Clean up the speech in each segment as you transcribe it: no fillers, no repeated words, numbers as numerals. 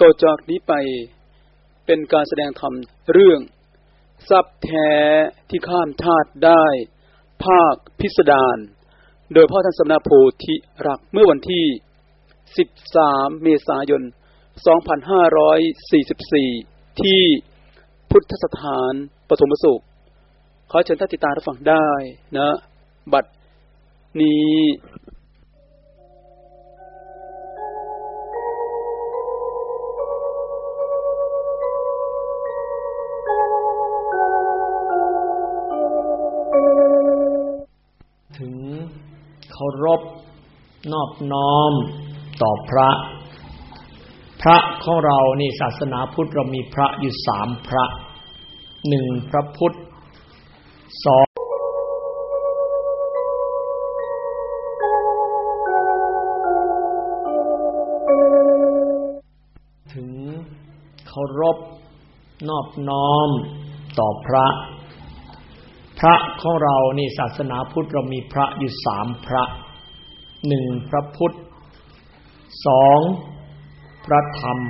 ต่อจากนี้ไปเป็นการแสดงธรรมเรื่องทรัพย์แท้ที่ข้ามชาติได้ภาคพิสดารโดยพ่อท่านสมณโพธิรักษ์เมื่อวันที่13เมษายน2544ที่พุทธสถานปฐมสุขขอเชิญท่านติดตามรับฟังได้นะบัดนี้ถึงเคารพนอบน้อมต่อพระของเรานี่ศาสนาพุทธเรามีพระอยู่3พระ1พระพุทธ2ถึงเคารพนอบน้อมต่อพระของเรานี่ศาสนาพุทธเรามีพระอยู่3พระ1พระพุทธ2พระธรรม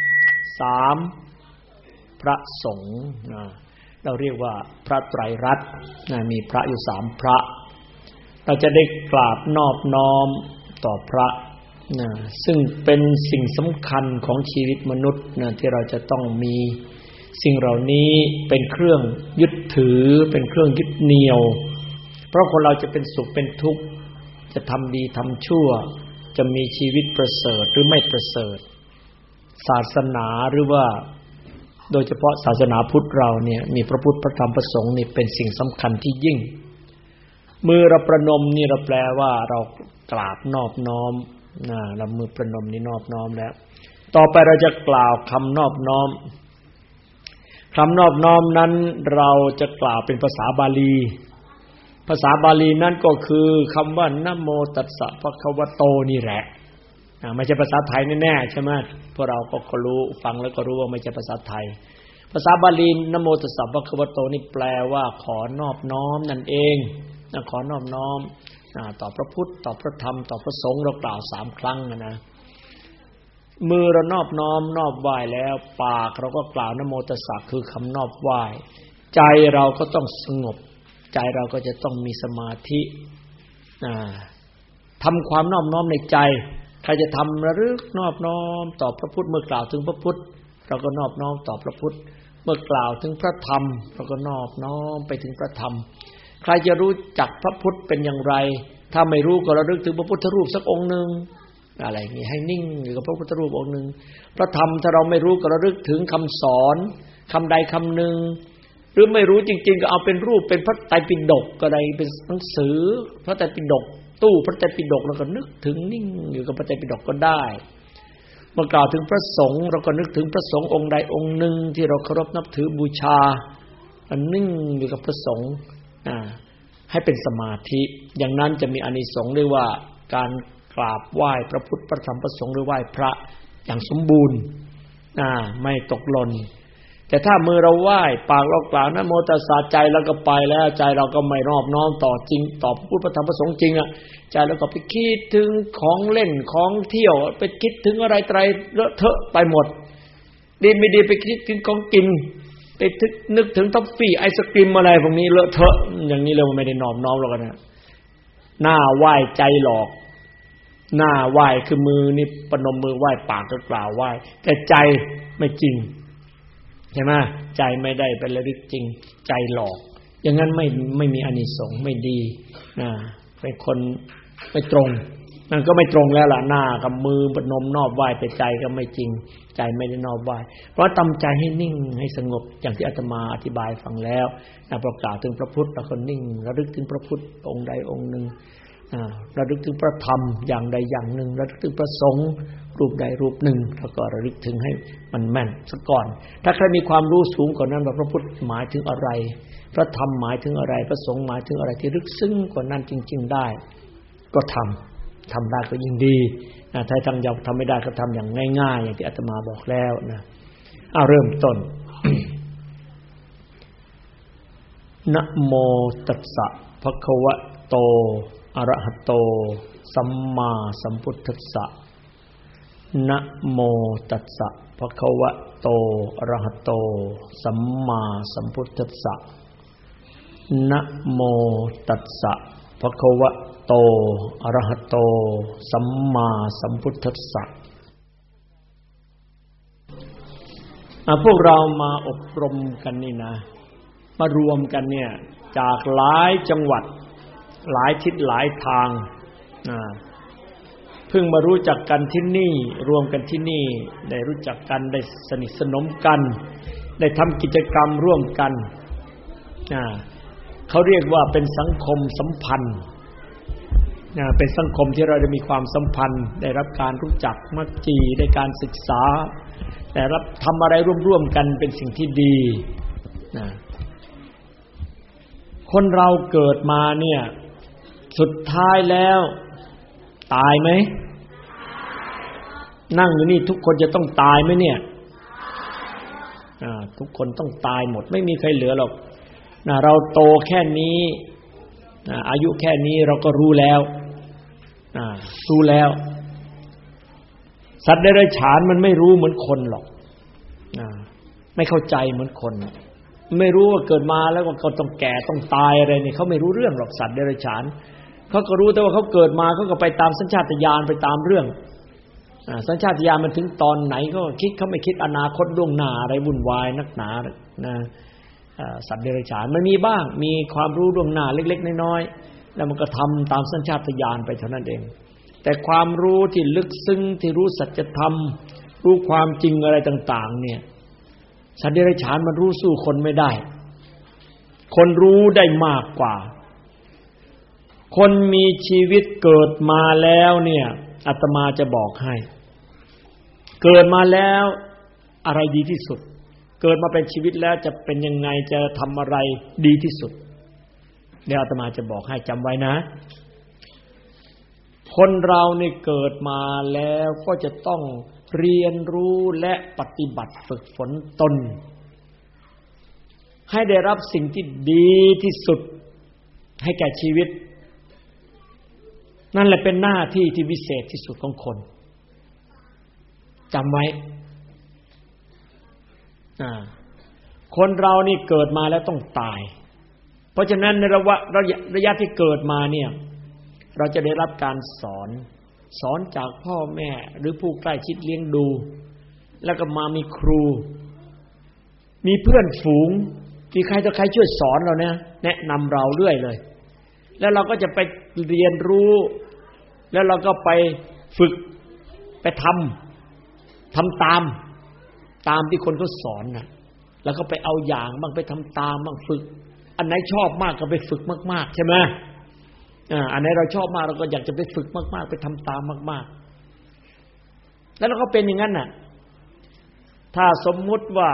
3พระสงฆ์เราเรียกว่าพระไตรรัตน์มีพระอยู่3พระเราจะได้กราบนอบน้อมต่อพระซึ่งเป็นสิ่งสำคัญของชีวิตมนุษย์ที่เราจะต้องมีสิ่งเหล่านี้เป็นเครื่องยึดถือเป็นเครื่องยึดเหนี่ยวเพราะคนเราจะเป็นสุขเป็นทุกข์จะทำดีทำชั่วจะมีชีวิตประเสริฐหรือไม่ประเสริฐศาสนาหรือว่าโดยเฉพาะศาสนาพุทธเราเนี่ยมีพระพุทธพระธรรมพระสงฆ์นี่เป็นสิ่งสำคัญที่ยิ่งมือเราประนมนี่เราแปลว่าเรากราบนอบน้อมเรามือประนมนี่นอบน้อมแล้วต่อไปเราจะกล่าวคำนอบน้อมคำนอบน้อมนั้นเราจะกล่าวเป็นภาษาบาลีภาษาบาลีนั้นก็คือคำว่านะโมตัสสะภะคะวะโตนี่แหละไม่ใช่ภาษาไทยแน่ๆใช่ไหมพวกเราก็รู้ฟังแล้วก็รู้ว่าไม่ใช่ภาษาไทยภาษาบาลีนะโมตัสสะภะคะวะโตนี่แปลว่าขอนอบน้อมนั่นเองขอนอบน้อมต่อพระพุทธต่อพระธรรมต่อพระสงฆ์เรากล่าว3ครั้งนะมือเรานอบน้อมนอบไหว้แล้วปากเราก็กล่าวนะโมตัสสะคือคำนอบไหว้ใจเราก็ต้องสงบใจเราก็จะต้องมีสมาธิทำความนอบน้อมในใจใครจะทำระลึกนอบน้อมต่อพระพุทธเมื่อกล่าวถึงพระพุทธเราก็นอบน้อมต่อพระพุทธเมื่อกล่าวถึงพระธรรมเราก็นอบน้อมไปถึงพระธรรมใครจะรู้จักพระพุทธเป็นอย่างไรถ้าไม่รู้ก็ระลึกถึงพระพุทธรูปสักองค์นึงอะไรอย่างนี้ให้นิ่งอยู่กับพระพุทธรูปองค์นึงพระธรรมถ้าเราไม่รู้ก็ระลึกถึงคำสอนคำใดคำหนึ่งหรือไม่รู้จริงๆก็เอาเป็นรูปเป็นพระไตรปิฎกก็ได้เป็นหนังสือพระไตรปิฎกตู้พระไตรปิฎกแล้วก็นึกถึงนิ่งอยู่กับพระไตรปิฎกก็ได้เมื่อกล่าวถึงพระสงฆ์เราก็นึกถึงพระสงฆ์องค์ใดองค์หนึ่งที่เราเคารพนับถือบูชานิ่งอยู่กับพระสงฆ์ให้เป็นสมาธิอย่างนั้นจะมีอานิสงส์เรียกว่าการกราบไหว้พระพุทธพระธรรมพระสงฆ์หรือไหว้พระอย่างสมบูรณ์ไม่ตกหล่นแต่ถ้ามือเราไหว้ปากเรากล่าวนะโมตัสสะใจเราก็ไปแล้วใจเราก็ไม่นอบน้อมต่อจริงต่อพระพุทธพระธรรมพระสงฆ์จริงใจเราก็ไปคิดถึงของเล่นของเที่ยวไปคิดถึงอะไรไตรเลอะเทอะไปหมดดีไม่ดีไปคิดถึงของกินไปนึกถึงท็อฟฟี่ไอศกรีมอะไรพวกนี้เลอะเทอะอย่างนี้เราไม่ได้นอบน้อมหรอกนะหน้าไหว้ใจหลอกหน้าไหว้คือมือนี่ประนมมือไหว้ปากก็กล่าวไหว้แต่ใจไม่จริงใช่ไหมใจไม่ได้เป็นระลึกจริงใจหลอกอย่างนั้นไม่มีอานิสงส์ไม่ดีเป็นคนไม่ตรงนั่นก็ไม่ตรงแล้วล่ะหน้ากับมือประนมนอบไหว้แต่ใจก็ไม่จริงใจไม่ได้นอบไหว้เพราะทำใจให้นิ่งให้สงบอย่างที่อาตมาอธิบายฟังแล้วประกาศถึงพระพุทธแล้วก็นิ่งระลึกถึงพระพุทธองค์ใดองค์หนึ่งระลึกถึงพระธรรมอย่างใดอย่างหนึ่งระลึกถึงพระสงฆ์รูปใดรูปหนึ่งแล้วก็ระลึกถึงให้มันแม่นซะก่อนถ้าใครมีความรู้สูงกว่านั้นว่าพระพุทธหมายถึงอะไรพระธรรมหมายถึงอะไรพระสงฆ์หมายถึงอะไรที่ลึกซึ้งกว่านั้นจริงๆได้ก็ทำได้ก็ยิ่งดีถ้าทำไม่ได้ก็ทำอย่างง่ายๆอย่างที่อาตมาบอกแล้วนะเริ่มต้น นะโมตัสสะภะคะวะโตอะระหะโตสัมมาสัมพุทธัสสะนะโมตัสสะภะคะวะโตอะระหะโตสัมมาสัมพุทธัสสะนะโมตัสสะภะคะวะโตอะระหะโตสัมมาสัมพุทธัสสะพวกเรามาอบรมกันนี่นะมารวมกันเนี่ยจากหลายจังหวัดหลายทิศหลายทางเพิ่งมารู้จักกันที่นี่รวมกันที่นี่ได้รู้จักกันได้สนิทสนมกันได้ทำกิจกรรมร่วมกันเขาเรียกว่าเป็นสังคมสัมพันธ์เป็นสังคมที่เราได้มีความสัมพันธ์ได้รับการรู้จักมักจีได้การศึกษาได้รับทำอะไรร่วมๆกันเป็นสิ่งที่ดีคนเราเกิดมาเนี่ยสุดท้ายแล้วตายไหมนั่งอยู่นี่ทุกคนจะต้องตายไหมเนี่ยทุกคนต้องตายหมดไม่มีใครเหลือหรอกเราโตแค่นี้อายุแค่นี้เราก็รู้แล้วสัตว์เดรัจฉานมันไม่รู้เหมือนคนหรอกไม่เข้าใจเหมือนคนไม่รู้ว่าเกิดมาแล้วก็ต้องแก่ต้องตายอะไรนี่เขาไม่รู้เรื่องหรอกสัตว์เดรัจฉานเขาก็รู้แต่ว่าเขาเกิดมาเขาก็ไปตามสัญชาตญาณไปตามเรื่องสัญชาตญาณมันถึงตอนไหนก็คิดเขาไม่คิดอนาคตล่วงหน้าอะไรวุ่นวายนักหนานะสัตว์เดรัจฉานมันมีบ้างมีความรู้ล่วงหน้าเล็กๆน้อยๆแล้วมันก็ทำตามสัญชาตญาณไปเท่านั้นเองแต่ความรู้ที่ลึกซึ้งที่รู้สัจธรรมรู้ความจริงอะไรต่างๆเนี่ยสัตว์เดรัจฉานมันรู้สู้คนไม่ได้คนรู้ได้มากกว่าคนมีชีวิตเกิดมาแล้วเนี่ยอาตมาจะบอกให้เกิดมาแล้วอะไรดีที่สุดเกิดมาเป็นชีวิตแล้วจะเป็นยังไงจะทำอะไรดีที่สุดเดี๋ยวอาตมาจะบอกให้จำไว้นะคนเรานี่เกิดมาแล้วก็จะต้องเรียนรู้และปฏิบัติฝึกฝนตนให้ได้รับสิ่งที่ดีที่สุดให้แก่ชีวิตนั่นแหละเป็นหน้าที่ที่วิเศษที่สุดของคนจำไว้คนเรานี่เกิดมาแล้วต้องตายเพราะฉะนั้นในระยะที่เกิดมาเนี่ยเราจะได้รับการสอนจากพ่อแม่หรือผู้ใกล้ชิดเลี้ยงดูแล้วก็มามีครูมีเพื่อนฝูงมีใครต่อใครช่วยสอนเราเนี่ยแนะนำเราเรื่อยเลยแล้วเราก็จะไปเรียนรู้แล้วเราก็ไปฝึกไปทำตามที่คนเขาสอนนะแล้วก็ไปเอาอย่างบ้างไปทำตามบ้างฝึกอันไหนชอบมากก็ไปฝึกมากๆใช่ไหมอันไหนเราชอบมากเราก็อยากจะไปฝึกมากๆไปทำตามมากๆแล้วเราก็เป็นอย่างนั้นน่ะถ้าสมมุติว่า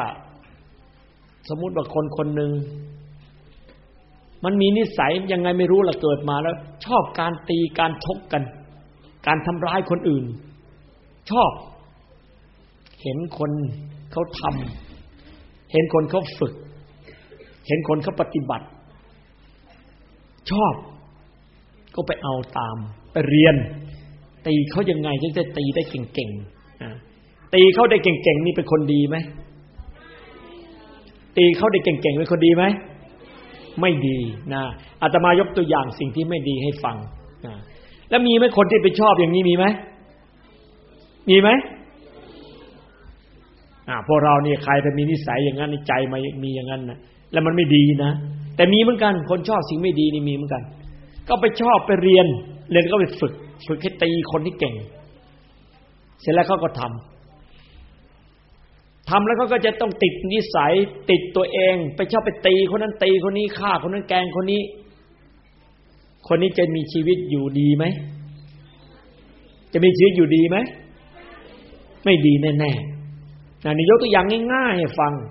คนคนหนึ่งมันมีนิสัยยังไงไม่รู้ล่ะเกิดมาแล้วชอบการตีการชกกันการทำร้ายคนอื่นชอบเห็นคนเขาทำเห็นคนเขาฝึกเห็นคนเขาปฏิบัติชอบก็ไปเอาตามไปเรียนตีเขายังไงถึงจะตีได้เก่งๆตีเขาได้เก่งๆนี่เป็นคนดีไหมตีเขาได้เก่งๆเป็นคนดีไหมไม่ดีนะอาตมายกตัวอย่างสิ่งที่ไม่ดีให้ฟังแล้วมีไหมคนที่ไปชอบอย่างนี้มีไหมพวกเราเนี่ยใครจะมีนิสัยอย่างนั้นในใจมามีอย่างนั้นนะแล้วมันไม่ดีนะแต่มีเหมือนกันคนชอบสิ่งไม่ดีนี่มีเหมือนกันก็ไปชอบไปเรียนก็ไปฝึกให้ตีคนที่เก่งเสร็จแล้วเขาก็ทำแล้วเขาก็จะต้องติดนิสัยติดตัวเองไปชอบไปตีคนนั้นตีคนนี้ฆ่าคนนั้นแกล้งคนนี้จะมีชีวิตอยู่ดีไหมจะมีชีวิตอยู่ดีไหมไม่ดีแน่ๆนี่ยกตัวอย่างง่ายๆให้ฟัง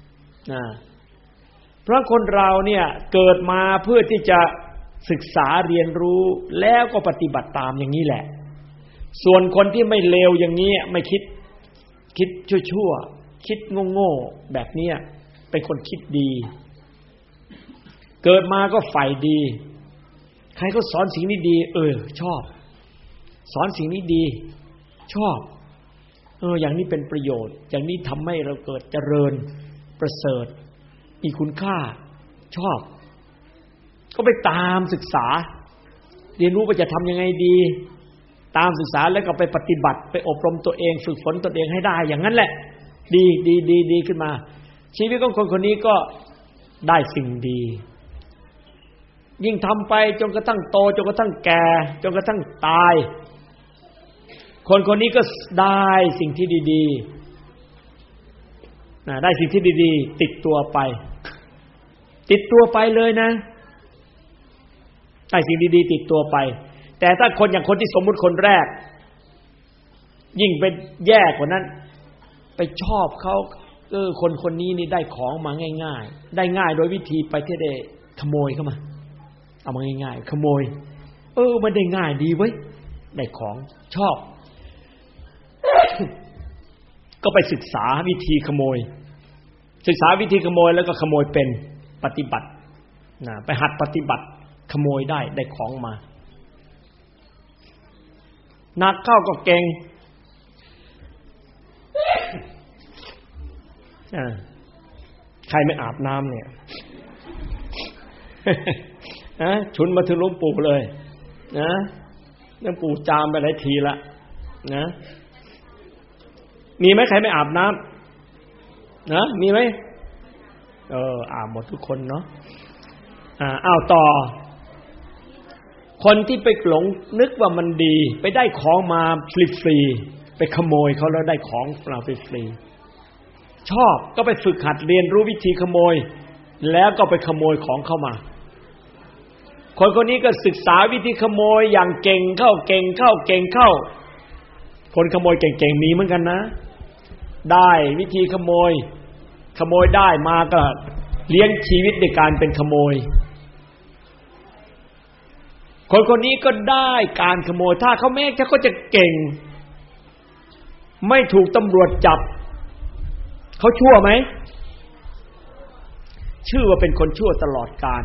เพราะคนเราเนี่ยเกิดมาเพื่อที่จะศึกษาเรียนรู้แล้วก็ปฏิบัติตามอย่างนี้แหละส่วนคนที่ไม่เลวอย่างนี้ไม่คิดชั่วคิดโง่ๆแบบนี้เป็นคนคิดดีเกิดมาก็ฝ่ายดีใครก็สอนสิ่งนี้ดีชอบสอนสิ่งนี้ดีชอบอย่างนี้เป็นประโยชน์อย่างนี้ทำให้เราเกิดเจริญประเสริฐมีคุณค่าชอบก็ไปตามศึกษาเรียนรู้ว่าจะทำยังไงดีตามศึกษาแล้วก็ไปปฏิบัติไปอบรมตัวเองฝึกฝนตัวเองให้ได้อย่างนั้นแหละดีขึ้นมาชีวิตของคนคนนี้ก็ได้สิ่งดียิ่งทำไปจนกระทั่งโตจนกระทั่งแก่จนกระทั่งตายคนคนนี้ก็ได้สิ่งที่ดีๆได้สิ่งที่ดีๆติดตัวไปเลยนะได้สิ่งดีๆติดตัวไปแต่ถ้าคนอย่างคนที่สมมุติคนแรกยิ่งเป็นแย่กว่านั้นไปชอบเขาคนคนนี้นี่ได้ของมาง่ายๆได้ง่ายโดยวิธีไปที่ได้ขโมยเข้ามาเอามาง่ายๆขโมยมันได้ง่ายดีเว้ยได้ของชอบ ก็ไปศึกษาวิธีขโมยศึกษาวิธีขโมยแล้วก็ขโมยเป็นปฏิบัติไปหัดปฏิบัติขโมยได้ของมาหนักเข้าก็เก่งใครไม่อาบน้ำเนี่ยชุนมาถึงหลวงปู่เลยนะหลวงปู่จามไปหลายทีละนะมีไหมใครไม่อาบน้ำนะมีไหมอาบหมดทุกคนเนาะต่อคนที่ไปหลงนึกว่ามันดีไปได้ของมาฟรีๆไปขโมยเขาแล้วได้ของเราไปฟรีชอบก็ไปฝึกหัดเรียนรู้วิธีขโมยแล้วก็ไปขโมยของเข้ามาคนคนนี้ก็ศึกษาวิธีขโมยอย่างเก่งเข้าคนขโมยเก่งๆมีเหมือนกันนะได้วิธีขโมยได้มาก็เลี้ยงชีวิตในการเป็นขโมยคนคนนี้ก็ได้การขโมยถ้าเขาแม้เขาจะเก่งไม่ถูกตำรวจจับเขาชั่วไหมชื่อว่าเป็นคนชั่วตลอดกาล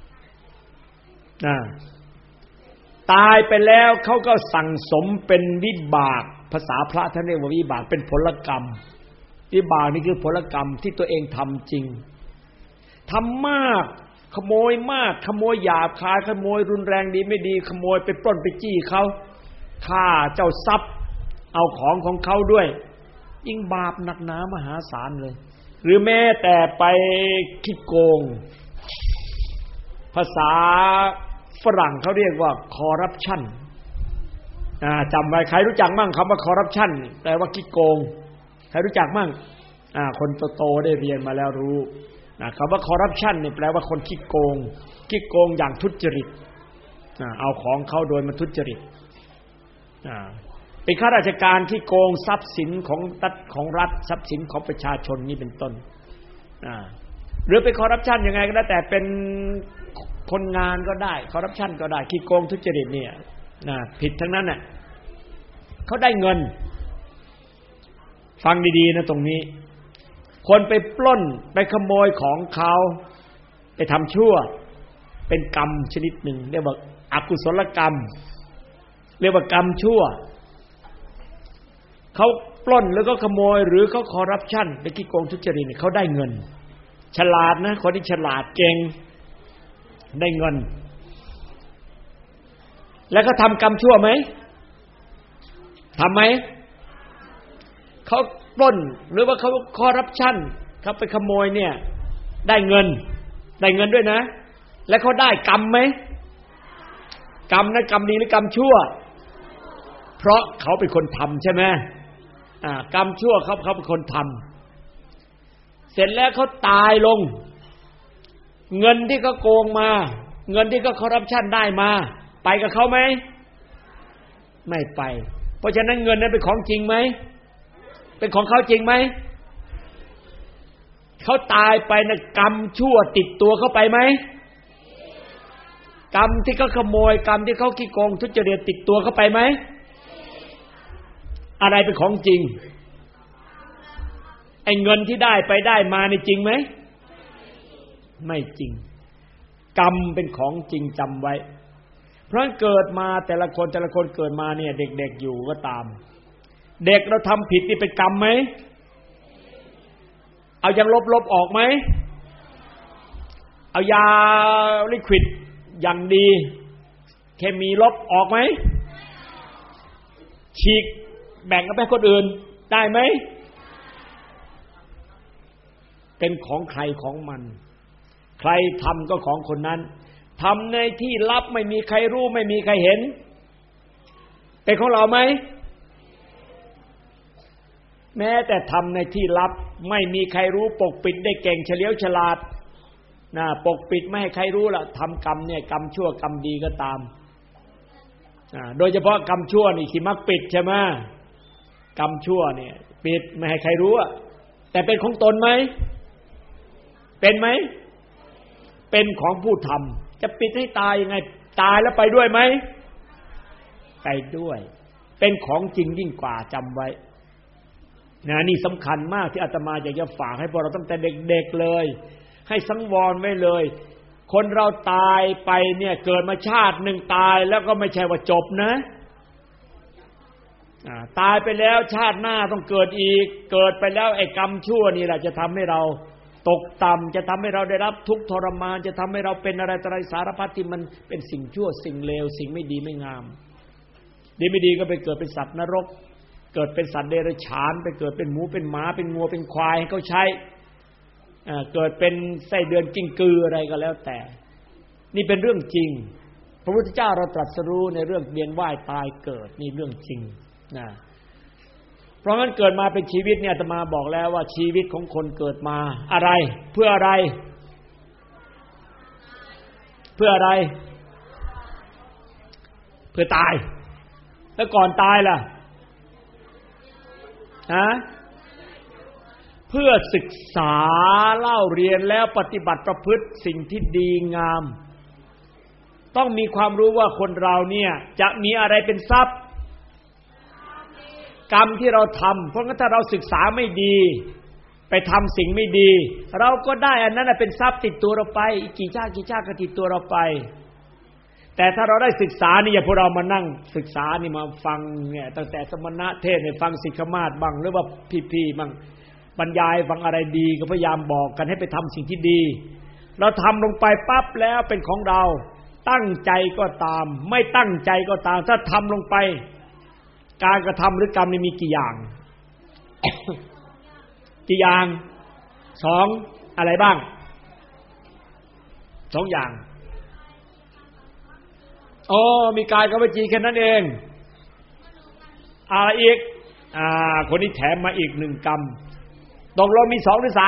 ตายไปแล้วเขาก็สั่งสมเป็นวิบากภาษาพระท่านเรียกว่าวิบากเป็นผลกรรมวิบากนี่คือผลกรรมที่ตัวเองทำจริงทำมากขโมยมากขโมยหยาบคายขโมยรุนแรงดีไม่ดีขโมยไปปล้นไปจี้เขาฆ่าเจ้าทรัพย์เอาของเขาด้วยยิ่งบาปหนักหนามหาศาลเลยหรือแม้แต่ไปขี้โกงภาษาฝรั่งเขาเรียกว่าคอร์รัปชันจำไว้ใครรู้จักมั่งคำว่าคอร์รัปชันแปลว่าขี้โกงใครรู้จักมั่งคนโตๆได้เรียนมาแล้วรู้คำว่าคอร์รัปชันนี่แปลว่าคนขี้โกงอย่างทุจริตเอาของเขาโดยมันทุจริตเป็นข้าราชการที่โกงทรัพย์สินของรัฐทรัพย์สินของประชาชนนี่เป็นต้นหรือเป็นคอร์รัปชันยังไงก็ได้แต่เป็นคนงานก็ได้คอร์รัปชันก็ได้ขี้โกงทุจริตเนี่ยผิดทั้งนั้นน่ะเขาได้เงินฟังดีๆนะตรงนี้คนไปปล้นไปขโมยของเขาไปทำชั่วเป็นกรรมชนิดหนึ่งเรียกว่าอกุศลกรรมเรียกว่ากรรมชั่วเขาปล้นแล้วก็ขโมยหรือเขาคอร์รัปชันไปขี้โกงทุจริตเนี่ยเขาได้เงินฉลาดนะคนที่ฉลาดเก่งได้เงินแล้วเขาทำกรรมชั่วไหมทำไหมเขาปล้นหรือว่าเขาคอร์รัปชันเขาไปขโมยเนี่ยได้เงินด้วยนะแล้วเขาได้กรรมไหมกรรมนะกรรมดีหรือกรรมชั่วเพราะเขาเป็นคนทำใช่ไหมกรรมชั่วเขาเป็นคนทำเสร็จแล้วเขาตายลงเงินที่เขาโกงมาเงินที่เขาคอร์รัปชันได้มาไปกับเขาไหมไม่ไปเพราะฉะนั้นเงินนั้นเป็นของจริงไหมเป็นของเขาจริงไหมเขาตายไปนะกรรมชั่วติดตัวเขาไปไหมกรรมที่เขาขโมยกรรมที่เขาขี้โกงทุจริตติดตัวเขาไปไหมอะไรเป็นของจริงไอ้เงินที่ได้ไปได้มานี่จริงไหมไม่จริงกรรมเป็นของจริงจำไว้เพราะเกิดมาแต่ละคนเกิดมาเนี่ยเด็กๆอยู่ก็ตามเด็กเราทำผิดนี่เป็นกรรมไหมเอายังลบออกไหมเอายาลิควิดอย่างดีเคมีลบออกไหมฉีกแบ่งกันไปคนอื่นได้ไหมเป็นของใครของมันใครทำก็ของคนนั้นทำในที่ลับไม่มีใครรู้ไม่มีใครเห็นเป็นของเราไหมแม้แต่ทำในที่ลับไม่มีใครรู้ปกปิดได้เก่งเฉลียวฉลาดนะปกปิดไม่ให้ใครรู้ล่ะทำกรรมเนี่ยกรรมชั่วกรรมดีก็ตามโดยเฉพาะกรรมชั่วนี่ที่มักปิดใช่ไหมกรรมชั่วเนี่ยปิดไม่ให้ใครรู้แต่เป็นของตนไหมเป็นไหมเป็นของผู้ทำจะปิดให้ตายยังไงตายแล้วไปด้วยไหมไปด้วยเป็นของจริงยิ่งกว่าจำไว้นะนี่สำคัญมากที่อาตมาอยากจะฝากให้พวกเราตั้งแต่เด็กๆเลยให้สังวรไว้เลยคนเราตายไปเนี่ยเกิดมาชาติหนึ่งตายแล้วก็ไม่ใช่ว่าจบนะตายไปแล้วชาติหน้าต้องเกิดอีกเกิดไปแล้วไอ้กรรมชั่วนี่แหละจะทำให้เราตกต่ำจะทำให้เราได้รับทุกข์ทรมานจะทำให้เราเป็นอะไรต่ออะไรสารพัดที่มันเป็นสิ่งชั่วสิ่งเลวสิ่งไม่ดีไม่งามดีไม่ดีก็ไปเกิดเป็นสัตว์นรกเกิดเป็นสัตว์เดรัจฉานไปเกิดเป็นหมูเป็นหมาเป็นงัวเป็นควายให้เขาใช้เกิดเป็นไส้เดือนกิ้งกืออะไรก็แล้วแต่นี่เป็นเรื่องจริงพระพุทธเจ้าเราตรัสรู้ในเรื่องเวียนว่ายตายเกิดนี่เรื่องจริงนะเพราะงั้นเกิดมาเป็นชีวิตเนี่ยอาตมาบอกแล้วว่าชีวิตของคนเกิดมาอะไรเพื่ออะไรเพื่ออะไรเพื่อตายแล้วก่อนตายล่ะเพื่อศึกษาเล่าเรียนแล้วปฏิบัติประพฤติสิ่งที่ดีงามต้องมีความรู้ว่าคนเราเนี่ยจะมีอะไรเป็นทรัพย์กรรมที่เราทำเพราะงั้นถ้าเราศึกษาไม่ดีไปทำสิ่งไม่ดีเราก็ได้อันนั้นเป็นทรัพย์ติดตัวเราไปกี่ชาติก็ติดตัวเราไปแต่ถ้าเราได้ศึกษานี่อย่าพวกเรามานั่งศึกษานี่มาฟังเนี่ยตั้งแต่สมณะเทศเนี่ยฟังสิกขมาศบ้างหรือว่าพี่ๆบ้างบรรยายฟังอะไรดีก็พยายามบอกกันให้ไปทำสิ่งที่ดีเราทำลงไปปั๊บแล้วเป็นของเราตั้งใจก็ตามไม่ตั้งใจก็ตามถ้าทำลงไปการกระทำหรือกรรมนี่มีกี่อย่าง กี่อย่าง2อะไรบ้าง2อย่างมีกายกับวจีแค่นั้นเองอะไรอีกคนนี้แถมมาอีก1กรรมตกลงมี2หรือ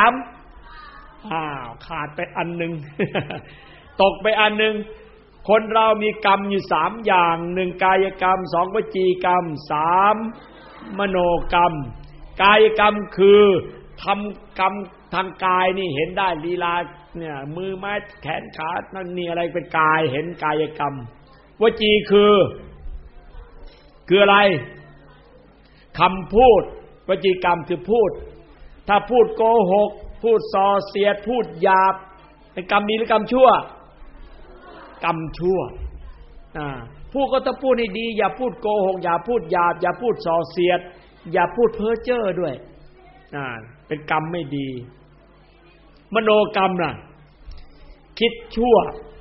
3ขาดไปอันนึง ตกไปอันนึงคนเรามีกรรมอยู่3อย่าง1กายกรรม2วจีกรรม3มโนกรรมกายกรรมคือทำกรรมทางกายนี่เห็นได้ลีลาเนี่ยมือไม้แขนขานั่นนี่อะไรเป็นกายเห็นกายกรรมวจีคืออะไรคำพูดวจีกรรมคือพูดถ้าพูดโกหกพูดส่อเสียดพูดหยาบเป็นกรรมดีหรือกรรมชั่วกรรมชั่วพูดก็ต้องพูดให้ดีอย่าพูดโกหกอย่าพูดหยาบอย่าพูดส่อเสียดอย่าพูดเพ้อเจ้อด้วยเป็นกรรมไม่ดีมโนกรรมน่ะคิดชั่ว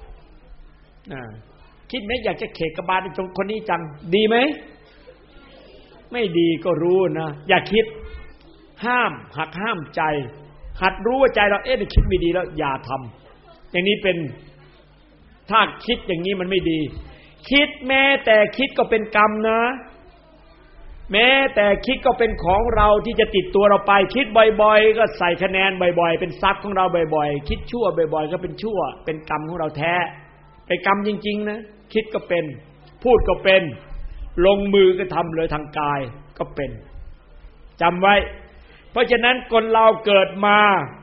คิดไหมอยากจะเขกกบาลตรงคนนี้จังดีไหมไม่ดีก็รู้นะอย่าคิดหักห้ามใจหัดรู้ว่าใจเรานี่คิดไม่ดีแล้วอย่าทำอย่างนี้เป็นถ้าคิดอย่างนี้มันไม่ดีคิดแม้แต่คิดก็เป็นกรรมนะแม้แต่คิดก็เป็นของเราที่จะติดตัวเราไปคิดบ่อยๆก็ใส่คะแนนบ่อยๆเป็นทรัพย์ของเราบ่อยๆคิดชั่วบ่อยๆก็เป็นชั่วเป็นกรรมของเราแท้เป็นกรรมจริงๆนะคิดก็เป็นพูดก็เป็นลงมือก็ทำเลยทางกายก็เป็นจำไว้เพราะฉะนั้นคนเราเกิดมา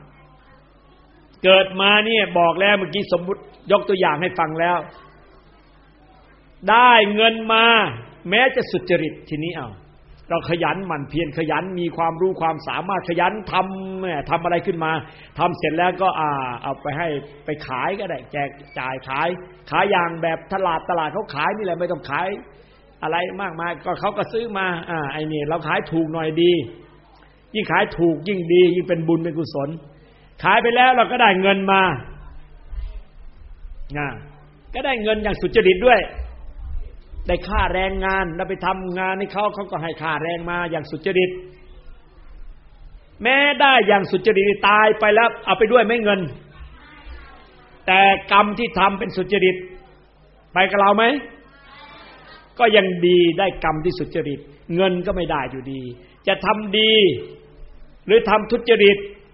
เนี่ยบอกแล้วเมื่อกี้สมมุติยกตัวอย่างให้ฟังแล้วได้เงินมาแม้จะสุจริตทีนี้เราขยันหมั่นเพียรขยันมีความรู้ความสามารถขยันทำอะไรขึ้นมาทำเสร็จแล้วก็เอาไปให้ไปขายก็ได้แจกจ่ายขายอย่างแบบตลาดเขาขายนี่แหละไม่ต้องขายอะไรมากมายก็เขาก็ซื้อมาไอ้นี่เราขายถูกหน่อยดียิ่งขายถูกยิ่งดียิ่งเป็นบุญเป็นกุศลขายไปแล้วเราก็ได้เงินมาก็ได้เงินอย่างสุจริตด้วยได้ค่าแรงงานแล้วไปทำงานให้เขาก็ให้ค่าแรงมาอย่างสุจริตแม้ได้อย่างสุจริตตายไปแล้วเอาไปด้วยไม่เงินแต่กรรมที่ทำเป็นสุจริตไปกับเราไหมก็ยังดีได้กรรมที่สุจริตเงินก็ไม่ได้อยู่ดีจะทำดีหรือทำทุจริต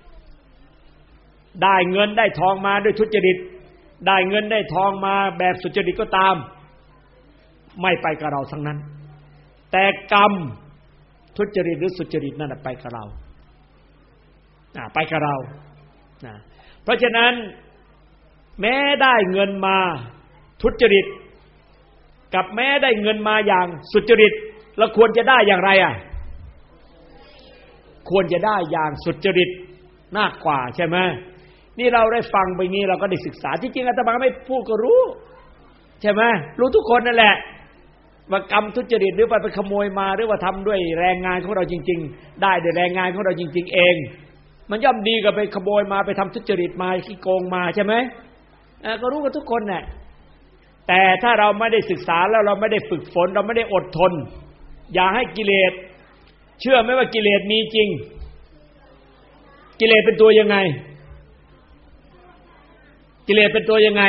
ได้เงินได้ทองมาด้วยทุจริตได้เงินได้ทองมาแบบสุจริตก็ตามไม่ไปกับเราทั้งนั้นแต่กรรมทุจริตหรือสุจริตนั่นไปกับเราไปกับเราเพราะฉะนั้นแม้ได้เงินมาทุจริตกับแม้ได้เงินมาอย่างสุจริตเราควรจะได้อย่างไรควรจะได้อย่างสุจริตมากกว่าใช่ไหมนี่เราได้ฟังไปงี้เราก็ได้ศึกษาที่จริงอาตมาไม่พูดก็รู้ใช่ไหมรู้ทุกคนนั่นแหละว่ากรรมทุจริตหรือไปขโมยมาหรือว่าทำด้วยแรงงานของเราจริงๆได้ด้วยแรงงานของเราจริงๆเองมันย่อมดีกว่าไปขโมยมาไปทำทุจริตมาขี้โกงมาใช่ไหมก็รู้กันทุกคนแหละแต่ถ้าเราไม่ได้ศึกษาแล้วเราไม่ได้ฝึกฝนเราไม่ได้อดทนอย่าให้กิเลสเชื่อไหมว่ากิเลสมีจริงกิเลสเป็นตัวยังไงกิเลสเป็นตัวยังไง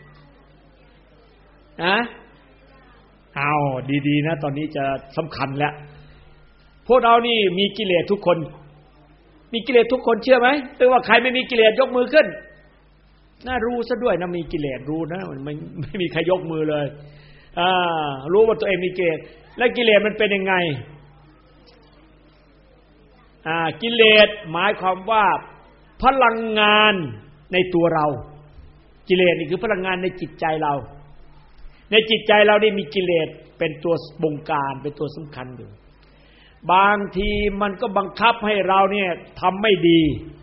เอาดีๆนะตอนนี้จะสำคัญแล้วพวกเรานี่มีกิเลสทุกคนมีกิเลสทุกคนเชื่อไหมหรือว่าใครไม่มีกิเลสยกมือขึ้นน่ารู้ซะด้วยนะมีกิเลสรู้นะมันไม่มีใครยกมือเลยรู้ว่าตัวเองมีกิเลสแล้วกิเลสมันเป็นยังไงกิเลสหมายความว่าพลังงานในตัวเรากิเลสนี่คือพลังงานในจิตใจเราในจิตใจเราได้มีกิเลสเป็นตัวบงการเป็นตัวสำคัญอยู่บางทีมันก็บังคับให้เราเนี่ยทำไม่ดี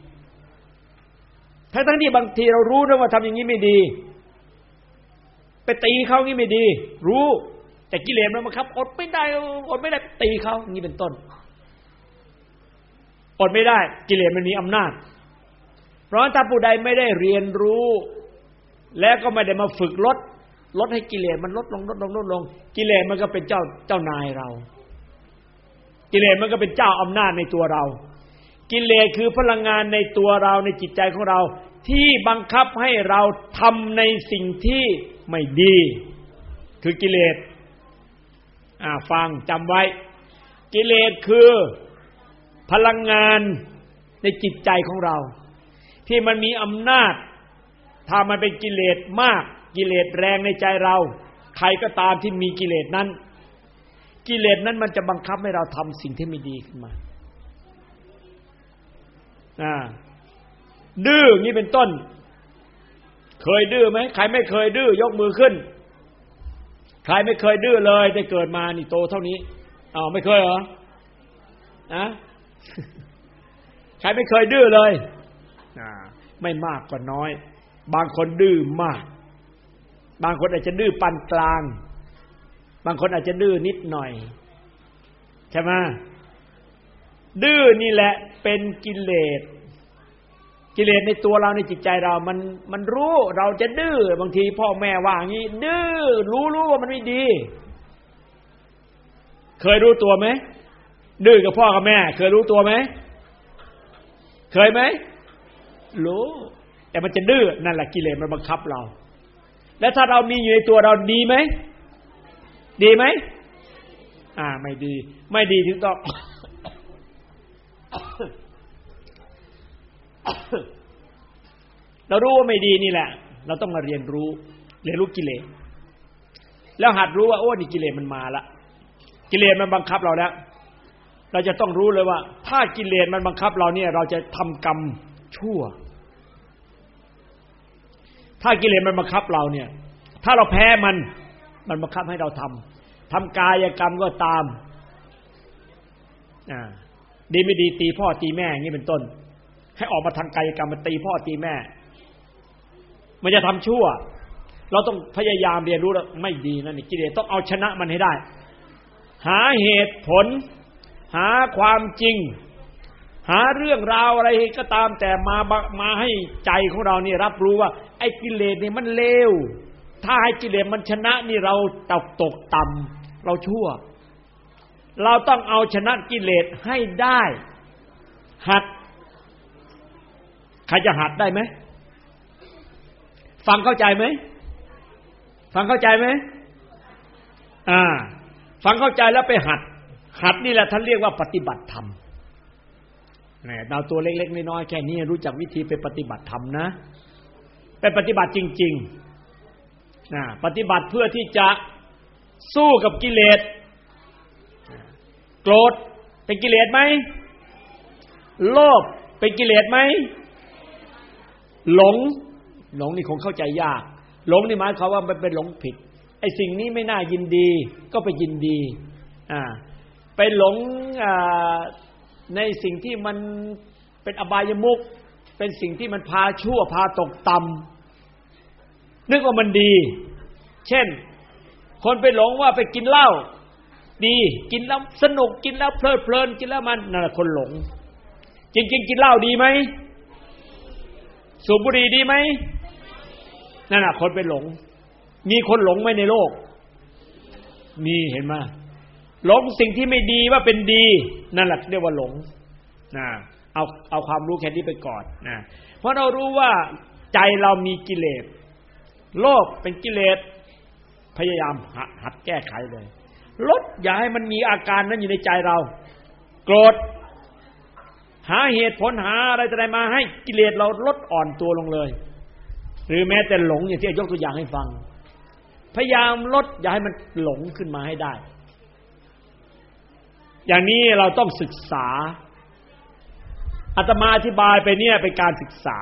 ทั้งที่บางทีเรารู้นะว่าทำอย่างนี้ไม่ดีไปตีเขาอย่างนี้ไม่ดีรู้แต่กิเลสมันบังคับอดไม่ได้ตีเขาอย่างนี้เป็นต้นอดไม่ได้กิเลสมันมีอำนาจเพราะถ้าผู้ใดไม่ได้เรียนรู้แล้วก็ไม่ได้มาฝึกลดให้กิเลสมันลดลงกิเลสมันก็เป็นเจ้านายเรากิเลสมันก็เป็นเจ้าอำนาจในตัวเรากิเลสคือพลังงานในตัวเราในจิตใจของเราที่บังคับให้เราทำในสิ่งที่ไม่ดีคือกิเลสฟังจำไว้กิเลสคือพลังงานในจิตใจของเราที่มันมีอำนาจถ้ามันเป็นกิเลสมากกิเลสแรงในใจเราใครก็ตามที่มีกิเลสนั้นกิเลสนั้นมันจะบังคับให้เราทำสิ่งที่ไม่ดีขึ้นมาดื้อนี่เป็นต้นเคยดื้อไหมใครไม่เคยดื้อยกมือขึ้นใครไม่เคยดื้อเลยได้เกิดมานี่โตเท่านี้ไม่เคยเหรอใครไม่เคยดื้อเลยไม่มากก็น้อยบางคนดื้อมากบางคนอาจจะดื้อปานกลางบางคนอาจจะดื้อนิดหน่อยใช่ไหมดื้อนี่แหละเป็นกิเลสในตัวเราในจิตใจเรามันรู้เราจะดื้อบางทีพ่อแม่ว่าอย่างนี้ดื้อรู้ว่ามันไม่ดีเคยรู้ตัวไหมดื้อกับพ่อกับแม่เคยรู้ตัวไหมเคยไหมรู้แต่มันจะดื้อนั่นแหละกิเลสมันบังคับเราแล้วถ้าเรามีอยู่ในตัวเราดีไหมไม่ดีถึงต้อง เรารู้ว่าไม่ดีนี่แหละเราต้องมาเรียนรู้กิเลสแล้วหัดรู้ว่าโอ้นี่กิเลสมันมาละกิเลสมันบังคับเราแล้วเราจะต้องรู้เลยว่าถ้ากิเลสมันบังคับเราเนี่ยเราจะทำกรรมชั่วถ้ากิเลสมันบังคับเราเนี่ยถ้าเราแพ้มันบังคับให้เราทำกายกรรมก็ตามดีไม่ดีตีพ่อตีแม่อย่างนี้เป็นต้นให้ออกมาทางกายกรรมมาตีพ่อตีแม่มันจะทำชั่วเราต้องพยายามเรียนรู้แล้วไม่ดีนะนี่กิเลสต้องเอาชนะมันให้ได้หาเหตุผลหาความจริงหาเรื่องราวอะไรก็ตามแต่มาให้ใจของเรานี่รับรู้ว่าไอ้กิเลสนี่มันเลวถ้าให้กิเลสมันชนะนี่เราตกต่ำเราชั่วเราต้องเอาชนะกิเลสให้ได้หัดใครจะหัดได้ไหมฟังเข้าใจไหมฟังเข้าใจไหมฟังเข้าใจแล้วไปหัดนี่แหละท่านเรียกว่าปฏิบัติธรรมเนี่ยดาวตัวเล็กๆน้อยๆแค่นี้รู้จักวิธีไปปฏิบัติธรรมนะไปปฏิบัติจริงๆปฏิบัติเพื่อที่จะสู้กับกิเลสโกรธเป็นกิเลสไหมโลภเป็นกิเลสไหมหลงนี่คงเข้าใจยากหลงนี่หมายความว่ามันเป็นหลงผิดไอ้สิ่งนี้ไม่น่ายินดีก็ไปยินดีไปหลงในสิ่งที่มันเป็นอบายมุขเป็นสิ่งที่มันพาชั่วพาตกต่ำนึกว่ามันดีเช่นคนไปหลงว่าไปกินเหล้าดีกินแล้วสนุกกินแล้วเพลิดเพลินกินแล้วมันนั่นแหละคนหลงจริงๆกินเหล้าดีไหมสูบบุหรี่ดีไหมนั่นน่ะคนไปหลงมีคนหลงไหมในโลกมีเห็นไหมหลงสิ่งที่ไม่ดีว่าเป็นดีนั่นแหละเรียกว่าหลงเอาความรู้แค่นี้ไปก่อนเพราะเรารู้ว่าใจเรามีกิเลสโลภเป็นกิเลสพยายามหัดแก้ไขเลยลดอย่าให้มันมีอาการนั้นอยู่ในใจเราโกรธหาเหตุผลหาอะไรต่ออะไรมาให้กิเลสเราลดอ่อนตัวลงเลยหรือแม้แต่หลงอย่างที่ยกตัวอย่างให้ฟังพยายามลดอย่าให้มันหลงขึ้นมาให้ได้อย่างนี้เราต้องศึกษาอาตมาอธิบายไปเนี่ยเป็นการศึกษา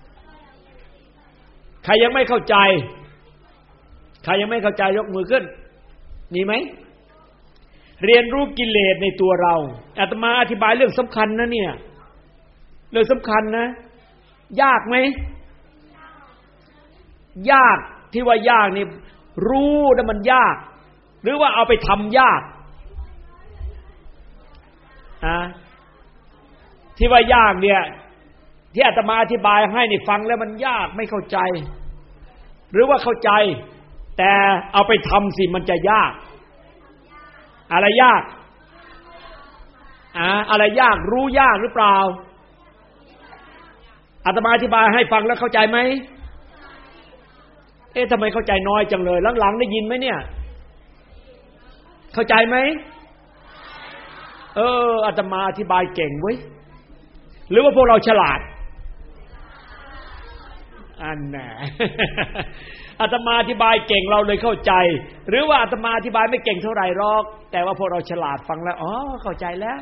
ใครยังไม่เข้าใจยกมือขึ้นมีไหมเรียนรู้กิเลสในตัวเราอาตมาอธิบายเรื่องสำคัญนะเนี่ยเรื่องสำคัญนะยากไหมยากที่ว่ายากนี่รู้นะมันยากหรือว่าเอาไปทำยากที่ว่ายากเนี่ยที่อาตมาอธิบายให้นี่ฟังแล้วมันยากไม่เข้าใจหรือว่าเข้าใจแต่เอาไปทำสิมันจะยากอะไรยากอะไรยากรู้ยากหรือเปล่าอาตมาอธิบายให้ฟังแล้วเข้าใจไหมทำไมเข้าใจน้อยจังเลยหลังๆได้ยินไหมเนี่ยเข้าใจไหมอาตมาอธิบายเก่งเว้ยหรือว่าพวกเราฉลาดอันแน่อาตมาอธิบายเก่งเราเลยเข้าใจหรือว่าอาตมาอธิบายไม่เก่งเท่าไหร่หรอกแต่ว่าพวกเราฉลาดฟังแล้วเข้าใจแล้ว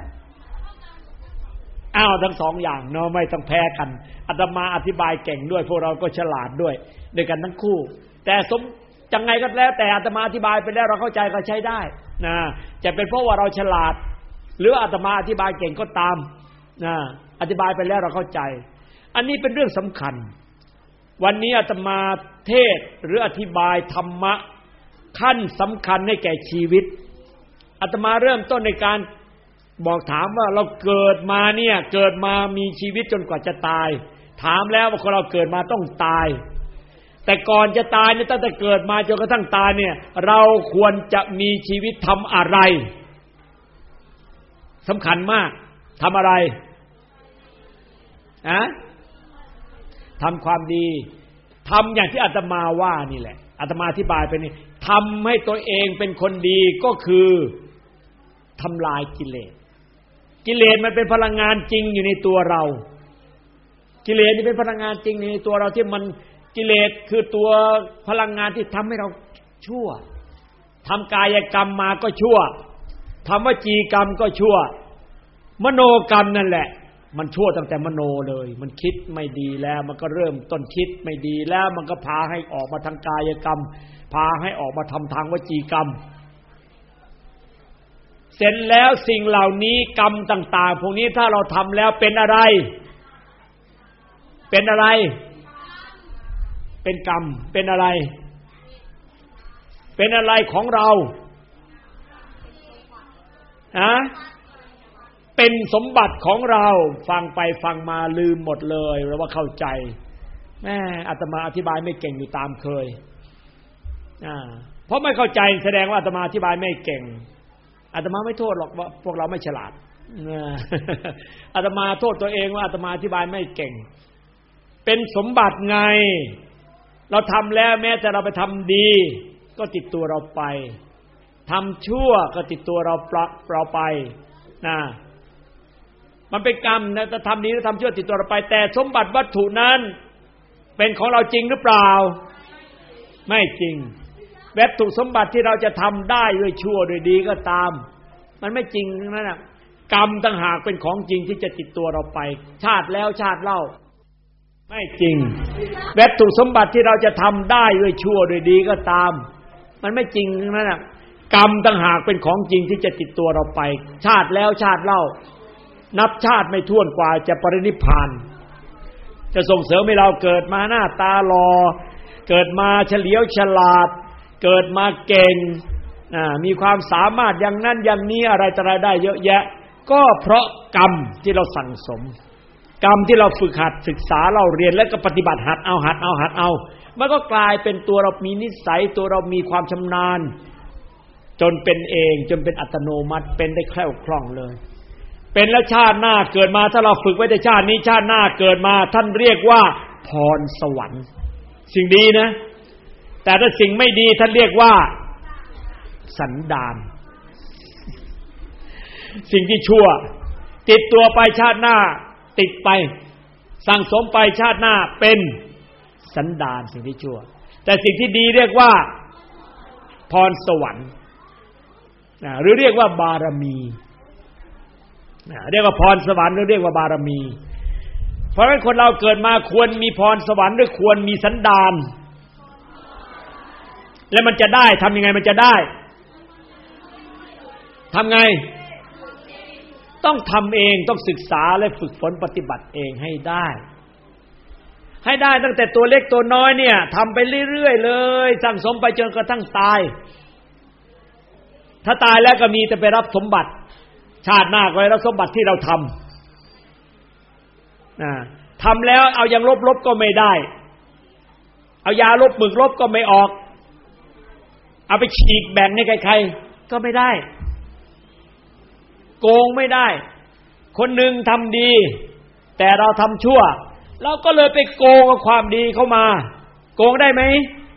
ทั้งสองอย่างเนาะไม่ต้องแพ้กันอาตมาอธิบายเก่งด้วยพวกเราก็ฉลาดด้วยกันทั้งคู่แต่จังไงก็แล้วแต่อาตมาอธิบายไปแล้วเราเข้าใจก็ใช้ได้นะจะเป็นเพราะว่าเราฉลาดหรืออาตมาอธิบายเก่งก็ตามนะอธิบายไปแล้วเราเข้าใจอันนี้เป็นเรื่องสำคัญวันนี้อาตมาเทศหรืออธิบายธรรมะขั้นสำคัญให้แก่ชีวิตอาตมาเริ่มต้นในการบอกถามว่าเราเกิดมามีชีวิตจนกว่าจะตายถามแล้วว่าคนเราเกิดมาต้องตายแต่ก่อนจะตายเนี่ยตั้งแต่เกิดมาจนกระทั่งตายเนี่ยเราควรจะมีชีวิตทำอะไรสำคัญมากทำอะไรทำความดีทำอย่างที่อาตมาว่านี่แหละอาตมาอธิบายไปนี่ทำให้ตัวเองเป็นคนดีก็คือทำลายกิเลสมันเป็นพลังงานจริงอยู่ในตัวเรากิเลสนี่เป็นพลังงานจริงในตัวเราที่มันกิเลสคือตัวพลังงานที่ทำให้เราชั่วทำกายกรรมมาก็ชั่วทำวจีกรรมก็ชั่วมโนกรรมนั่นแหละมันชั่วตั้งแต่มโนเลยมันคิดไม่ดีแล้วมันก็เริ่มต้นคิดไม่ดีแล้วมันก็พาให้ออกมาทางกายกรรมพาให้ออกมาทำทางวจีกรรมเสร็จแล้วสิ่งเหล่านี้กรรมต่างๆพวกนี้ถ้าเราทำแล้วเป็นอะไรเป็นกรรมเป็นอะไรของเราเป็นสมบัติของเราฟังไปฟังมาลืมหมดเลยแล้วว่าเข้าใจแม่อาตมาอธิบายไม่เก่งอยู่ตามเคยเพราะไม่เข้าใจแสดงว่าอาตมาอธิบายไม่เก่งอาตมาไม่โทษหรอกว่าพวกเราไม่ฉลาดอาตมาโทษตัวเองว่าอาตมาอธิบายไม่เก่งเป็นสมบัติไงเราทำแล้วแม้แต่เราไปทำดีก็ติดตัวเราไปทำชั่วก็ติดตัวเราไปนะมันเป็นกรรมนะถ้าทำดีหรือทำชั่วติดตัวเราไปแต่สมบัติวัตถุนั้นเป็นของเราจริงหรือเปล่าไม่จริงวัตถุสมบัติที่เราจะทำได้ด้วยชั่วด้วยดีก็ตามมันไม่จริงนั่นน่ะกรรมต่างหากเป็นของจริงที่จะติดตัวเราไปชาติแล้วชาติเล่าไม่จริงวัตถุสมบัติที่เราจะทำได้ด้วยชั่วด้วยดีก็ตามมันไม่จริงนั่นน่ะกรรมต่างหากเป็นของจริงที่จะติดตัวเราไปชาติแล้วชาติเล่านับชาติไม่ถ้วนกว่าจะปรินิพพานจะส่งเสริมให้เราเกิดมาหน้าตาหล่อเกิดมาเฉลียวฉลาดเกิดมาเก่งมีความสามารถอย่างนั้นอย่างนี้อะไรต่ออะไรได้เยอะแยะก็เพราะกรรมที่เราสั่งสมกรรมที่เราฝึกหัดศึกษาเราเรียนแล้วก็ปฏิบัติหัดเอามันก็กลายเป็นตัวเรามีนิสัยตัวเรามีความชำนาญจนเป็นเองจนเป็นอัตโนมัติเป็นได้แคล่วคล่องเลยเป็นแล้วชาติหน้าเกิดมาถ้าเราฝึกไว้ในชาตินี้ชาติหน้าเกิดมาท่านเรียกว่าพรสวรรค์สิ่งดีนะแต่ถ้าสิ่งไม่ดีท่านเรียกว่าสันดานสิ่งที่ชั่วติดตัวไปชาติหน้าติดไปสั่งสมไปชาติหน้าเป็นสันดานสิ่งที่ชั่วแต่สิ่งที่ดีเรียกว่าพรสวรรค์หรือเรียกว่าบารมีเรียกว่าพรสวรรค์หรือเรียกว่าบารมีเพราะฉะนั้นคนเราเกิดมาควรมีพรสวรรค์หรือควรมีสันดานแล้วมันจะได้ทำยังไงมันจะได้ทำไงต้องทำเองต้องศึกษาและฝึกฝนปฏิบัติเองให้ได้ตั้งแต่ตัวเล็กตัวน้อยเนี่ยทำไปเรื่อยๆเลยสั่งสมไปจนกระทั่งตายถ้าตายแล้วก็มีแต่ไปรับสมบัติชาติหน้าก็ไปรับสมบัติที่เราทำแล้วเอาอย่างลบก็ไม่ได้เอายาลบหมึกลบก็ไม่ออกเอาไปฉีกแบ่งให้ใครๆก็ไม่ได้โกงไม่ได้คนหนึ่งทำดีแต่เราทำชั่วเราก็เลยไปโกงเอาความดีเข้ามาโกงได้ไหม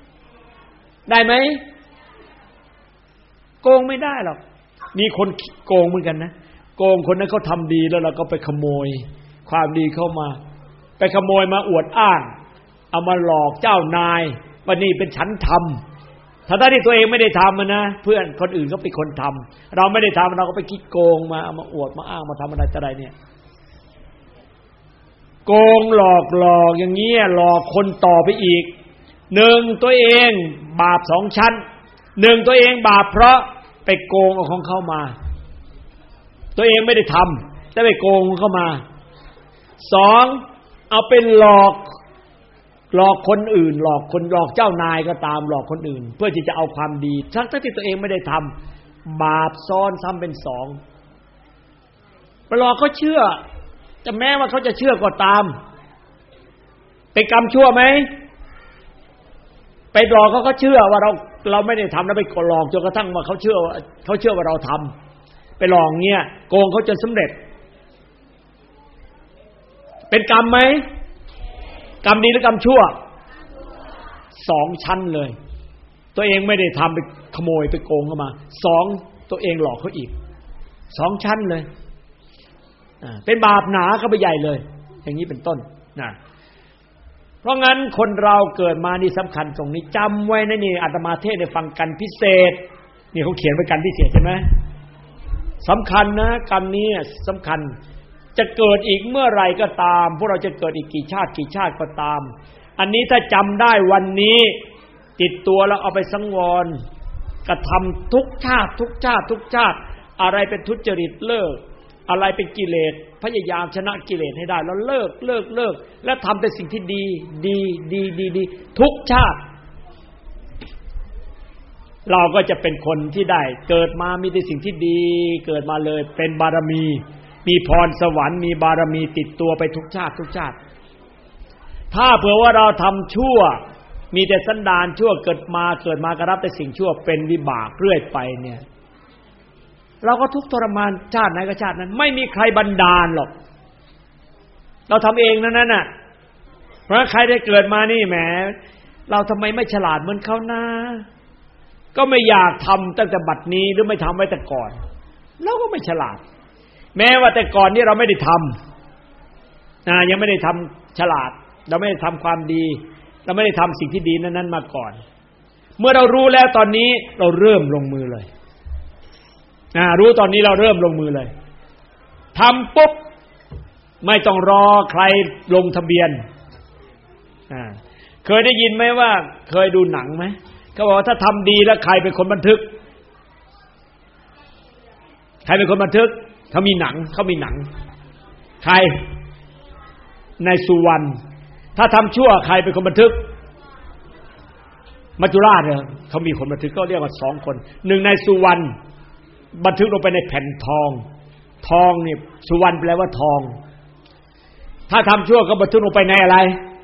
โกงไม่ได้หรอกมีคนโกงเหมือนกันนะโกงคนนั้นเขาทำดีแล้วเราก็ไปขโมยความดีเข้ามาไปขโมยมาอวดอ้างเอามาหลอกเจ้านายว่านี่เป็นฉันทำถ้าที่ตัวเองไม่ได้ทำนะเพื่อนคนอื่นเขาเป็นคนทำเราไม่ได้ทำเราก็ไปคิดโกงมาเอามาอวดมาอ้างมาทำอะไรต่ออะไรเนี่ยโกงหลอกอย่างนี้หลอกคนต่อไปอีกหนึ่งตัวเองบาปสองชั้นหนึ่งตัวเองบาปเพราะไปโกงเอาของเข้ามาตัวเองไม่ได้ทำแต่ไปโกงเข้ามาสองเอาเป็นหลอกคนอื่นหลอกเจ้านายก็ตามหลอกคนอื่นเพื่อที่จะเอาความดีทั้งที่ตัวเองไม่ได้ทำบาปซ้อนซ้ำเป็นสองไปหลอกเขาเชื่อจะแม้ว่าเขาจะเชื่อก็ตามเป็นกรรมชั่วไหมไปหลอกเขาเชื่อว่าเราไม่ได้ทำแล้วไปหลอกจนกระทั่งว่าเขาเชื่อว่าเราทำไปหลอกเงี้ยโกงเขาจนสำเร็จเป็นกรรมไหมกรรมดีหรือกรรมชั่วสองชั้นเลยตัวเองไม่ได้ทำไปขโมยไปโกงเข้ามาสองตัวเองหลอกเขาอีกสองชั้นเลยเป็นบาปหนาเข้าไปใหญ่เลยอย่างนี้เป็นต้นนะเพราะงั้นคนเราเกิดมานี่สำคัญตรงนี้จำไว้นะนี่อาตมาเทศน์ได้ฟังกันพิเศษนี่เขาเขียนไว้กันพิเศษใช่ไหมสำคัญนะกรรมนี้สำคัญจะเกิดอีกเมื่อไรก็ตามพวกเราจะเกิดอีกกี่ชาติก็ตามอันนี้ถ้าจำได้วันนี้ติดตัวแล้วเอาไปสังวรกระทำทุกชาติอะไรเป็นทุจริตเลิกอะไรเป็นกิเลสพยายามชนะกิเลสให้ได้แล้วเลิกแล้วทำแต่สิ่งที่ดีทุกชาติเราก็จะเป็นคนที่ได้เกิดมามีแต่สิ่งที่ดีเกิดมาเลยเป็นบารมีมีพรสวรรค์มีบารมีติดตัวไปทุกชาติทุกชาติถ้าเผื่อว่าเราทำชั่วมีแต่สันดานชั่วเกิดมาก็รับแต่สิ่งชั่วเป็นวิบากเรื่อยไปเนี่ยเราก็ทุกข์ทรมานชาติไหนก็ชาตินั้นไม่มีใครบันดาลหรอกเราทำเองนั่นน่ะเพราะใครได้เกิดมานี่แหมเราทำไมไม่ฉลาดเหมือนเขานะก็ไม่อยากทำตั้งแต่บัดนี้หรือไม่ทำไว้แต่ก่อนเราก็ไม่ฉลาดแม้ว่าแต่ก่อนนี้เราไม่ได้ทำยังไม่ได้ทำฉลาดเราไม่ได้ทำความดีเราไม่ได้ทำสิ่งที่ดีนั้นมาก่อนเมื่อเรารู้แล้วตอนนี้เราเริ่มลงมือเลยรู้ตอนนี้เราเริ่มลงมือเลยทำปุ๊บไม่ต้องรอใครลงทะเบียนเคยได้ยินไหมว่าเคยดูหนังไหมเขาบอกว่าถ้าทำดีแล้วใครเป็นคนบันทึกใครเป็นคนบันทึกเขามีหนังใครนายสุวรรณถ้าทำชั่วใครเป็นคนบันทึกมัจจุราชเนี่ยเขามีคนบันทึกก็เรียกว่า2คน1นายสุวรรณบันทึกลงไปในแผ่นทองนี่สุวรรณแปลว่าทองถ้าทำชั่วก็บันทึกลงไปในอะไร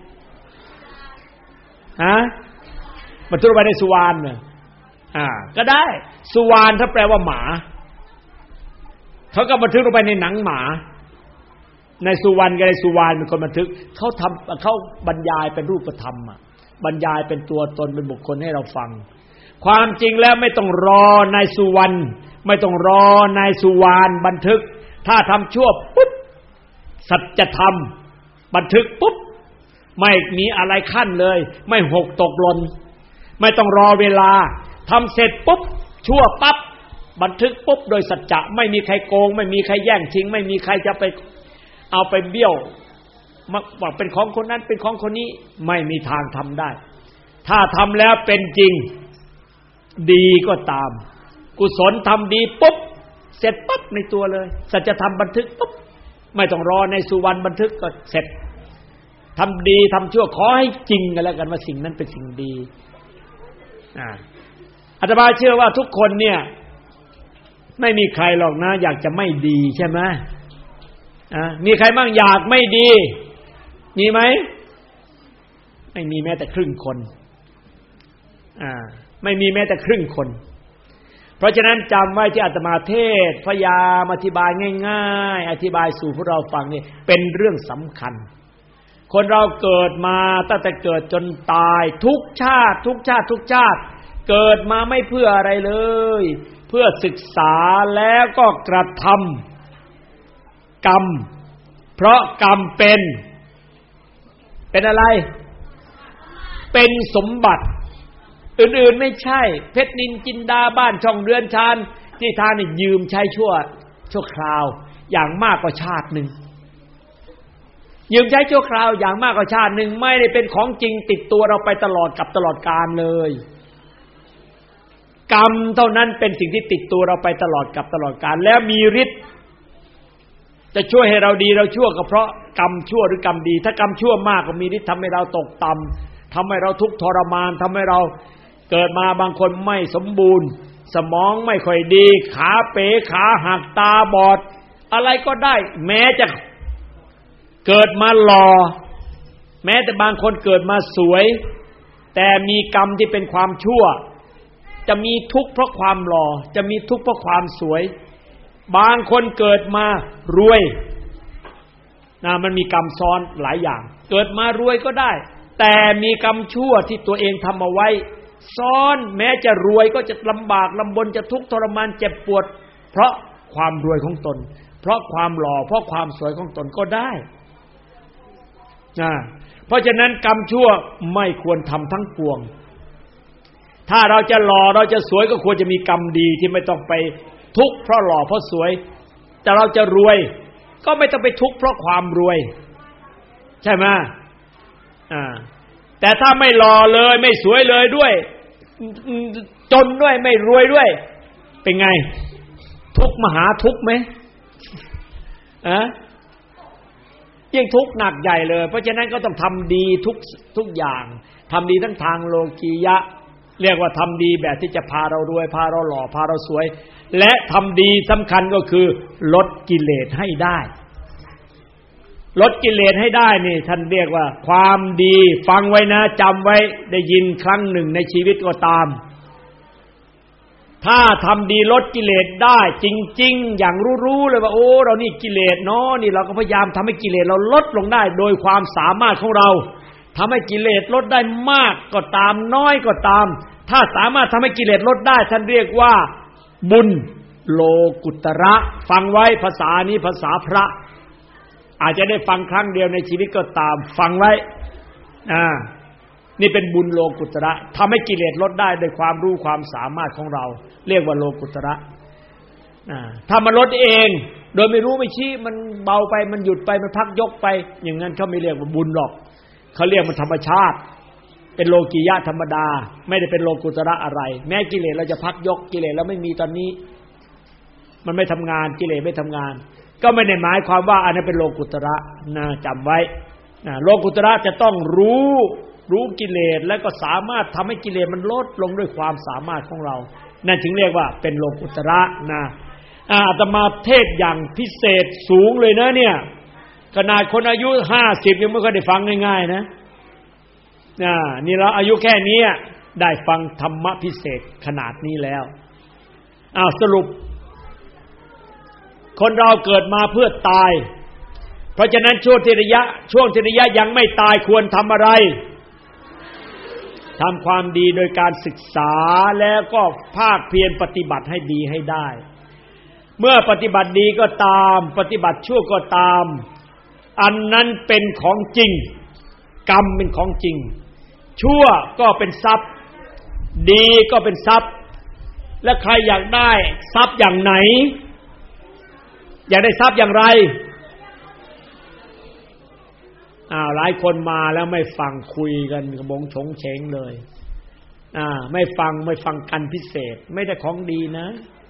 บันทึกลงไปในสุวรรณก็ได้สุวรรณถ้าแปลว่าหมาเขาก็บันทึกลงไปในหนังหมาในสุวรรณกับในสุวรรณเป็นคนบันทึกเขาบรรยายเป็นรูปธรรมบรรยายเป็นตัวตนเป็นบุคคลให้เราฟังความจริงแล้วไม่ต้องรอนายสุวรรณไม่ต้องรอนายสุวรรณบันทึกถ้าทำชั่วปุ๊บสัจธรรมบันทึกปุ๊บไม่มีอะไรขั้นเลยไม่หกตกหล่นไม่ต้องรอเวลาทำเสร็จปุ๊บชั่วปั๊บบันทึกปุ๊บโดยสัจจะไม่มีใครโกงไม่มีใครแย่งชิงไม่มีใครจะไปเอาไปเบี้ยวว่าเป็นของคนนั้นเป็นของคนนี้ไม่มีทางทำได้ถ้าทำแล้วเป็นจริงดีก็ตามกุศลทำดีปุ๊บเสร็จปั๊บในตัวเลยสัจธรรมบันทึกปุ๊บไม่ต้องรอในสุวรรณบันทึกก็เสร็จทำดีทำชั่วขอให้จริงกันแล้วกันว่าสิ่งนั้นเป็นสิ่งดีอาตมาเชื่อว่าทุกคนเนี่ยไม่มีใครหรอกนะอยากจะไม่ดีใช่ไหมมีใครบ้างอยากไม่ดีมีไหมไม่มีแม้แต่ครึ่งคนไม่มีแม้แต่ครึ่งคนเพราะฉะนั้นจำไว้ที่อาตมาเทศพยายามอธิบายง่ายๆอธิบายสู่พวกเราฟังนี่เป็นเรื่องสำคัญคนเราเกิดมาตั้งแต่เกิดจนตายทุกชาติเกิดมาไม่เพื่ออะไรเลยเพื่อศึกษาแล้วก็กระทำกรรมเพราะกรรมเป็นอะไรเป็นสมบัติอื่นๆไม่ใช่เพชรนินจินดาบ้านช่องเรือนชานที่ท่านนี่ยืมใช้ชั่วคราวอย่างมากกว่าชาตินึงยืมใช้ชั่วคราวอย่างมากกว่าชาตินึงไม่ได้เป็นของจริงติดตัวเราไปตลอดกาลเลยกรรมเท่านั้นเป็นสิ่งที่ติดตัวเราไปตลอดกาลแล้วมีฤทธิ์จะช่วยให้เราดีเราชั่วก็เพราะกรรมชั่วหรือกรรมดีถ้ากรรมชั่วมากก็มีฤทธิ์ทำให้เราตกต่ำทำให้เราทุกข์ทรมานทำให้เราเกิดมาบางคนไม่สมบูรณ์สมองไม่ค่อยดีขาเป๋ขาหักตาบอดอะไรก็ได้แม้จะเกิดมาหล่อแม้แต่บางคนเกิดมาสวยแต่มีกรรมที่เป็นความชั่วจะมีทุกข์เพราะความหล่อจะมีทุกข์เพราะความสวยบางคนเกิดมารวยมันมีกรรมซ้อนหลายอย่างเกิดมารวยก็ได้แต่มีกรรมชั่วที่ตัวเองทำเอาไว้ซ้อนแม้จะรวยก็จะลำบากลำบนจะทุกข์ทรมานเจ็บปวดเพราะความรวยของตนเพราะความหล่อเพราะความสวยของตนก็ได้เพราะฉะนั้นกรรมชั่วไม่ควรทำทั้งปวงถ้าเราจะหล่อเราจะสวยก็ควรจะมีกรรมดีที่ไม่ต้องไปทุกข์เพราะหล่อเพราะสวยแต่เราจะรวยก็ไม่ต้องไปทุกข์เพราะความรวยใช่ไหมแต่ถ้าไม่หล่อเลยไม่สวยเลยด้วยจนด้วยไม่รวยด้วยเป็นไงทุกข์มหาทุกข์ไหมยิ่งทุกข์หนักใหญ่เลยเพราะฉะนั้นก็ต้องทำดีทุกอย่างทำดีทั้งทางโลกียะเรียกว่าทำดีแบบที่จะพาเรารวยพาเราหล่อพาเราสวยและทำดีสำคัญก็คือลดกิเลสให้ได้ลดกิเลสให้ได้นี่ท่านเรียกว่าความดีฟังไว้นะจำไว้ได้ยินครั้งหนึ่งในชีวิตก็ตามถ้าทำดีลดกิเลสได้จริงๆอย่างรู้ๆเลยว่าโอ้เรานี่กิเลสเนาะนี่เราก็พยายามทำให้กิเลสเราลดลงได้โดยความสามารถของเราทำให้กิเลสลดได้มากก็ตามน้อยก็ตามถ้าสามารถทำให้กิเลสลดได้ท่านเรียกว่าบุญโลกุตระฟังไว้ภาษานี้ภาษาพระอาจจะได้ฟังครั้งเดียวในชีวิตก็ตามฟังไว้นี่เป็นบุญโลกุตระทำให้กิเลสลดได้โดยความรู้ความสามารถของเราเรียกว่าโลกุตระถ้ามันลดเองโดยไม่รู้ไม่ชี้มันเบาไปมันหยุดไปมันพักยกไปอย่างนั้นเขาไม่เรียกว่าบุญหรอกเขาเรียกมันธรรมชาติเป็นโลกียะธรรมดาไม่ได้เป็นโลกุตระอะไรแม้กิเลสเราจะพักยกกิเลสเราไม่มีตอนนี้มันไม่ทำงานกิเลสไม่ทำงานก็ไม่ได้หมายความว่าอันนั้นเป็นโลกุตระนะจำไว้โลกุตระจะต้องรู้กิเลสแล้วก็สามารถทำให้กิเลสมันลดลงด้วยความสามารถของเรานั่นถึงเรียกว่าเป็นโลกุตระนะอาตมาเทศอย่างพิเศษสูงเลยนะเนี่ยขนาดคนอายุ50ยังไม่เคยได้ฟังง่ายๆนะนี่เราอายุแค่นี้ได้ฟังธรรมะพิเศษขนาดนี้แล้วสรุปคนเราเกิดมาเพื่อตายเพราะฉะนั้นช่วงที่ระยะยังไม่ตายควรทำอะไรทำความดีโดยการศึกษาแล้วก็ภาคเพียรปฏิบัติให้ดีให้ได้เมื่อปฏิบัติดีก็ตามปฏิบัติชั่วก็ตามอันนั้นเป็นของจริงกรรมเป็นของจริงชั่วก็เป็นทรัพย์ดีก็เป็นทรัพย์และใครอยากได้ทรัพย์อย่างไหนอยากได้ทรัพย์อย่างไรหลายคนมาแล้วไม่ฟังคุยกันกระบงฉงเฉงเลยไม่ฟังกันพิเศษไม่ได้ของดีนะ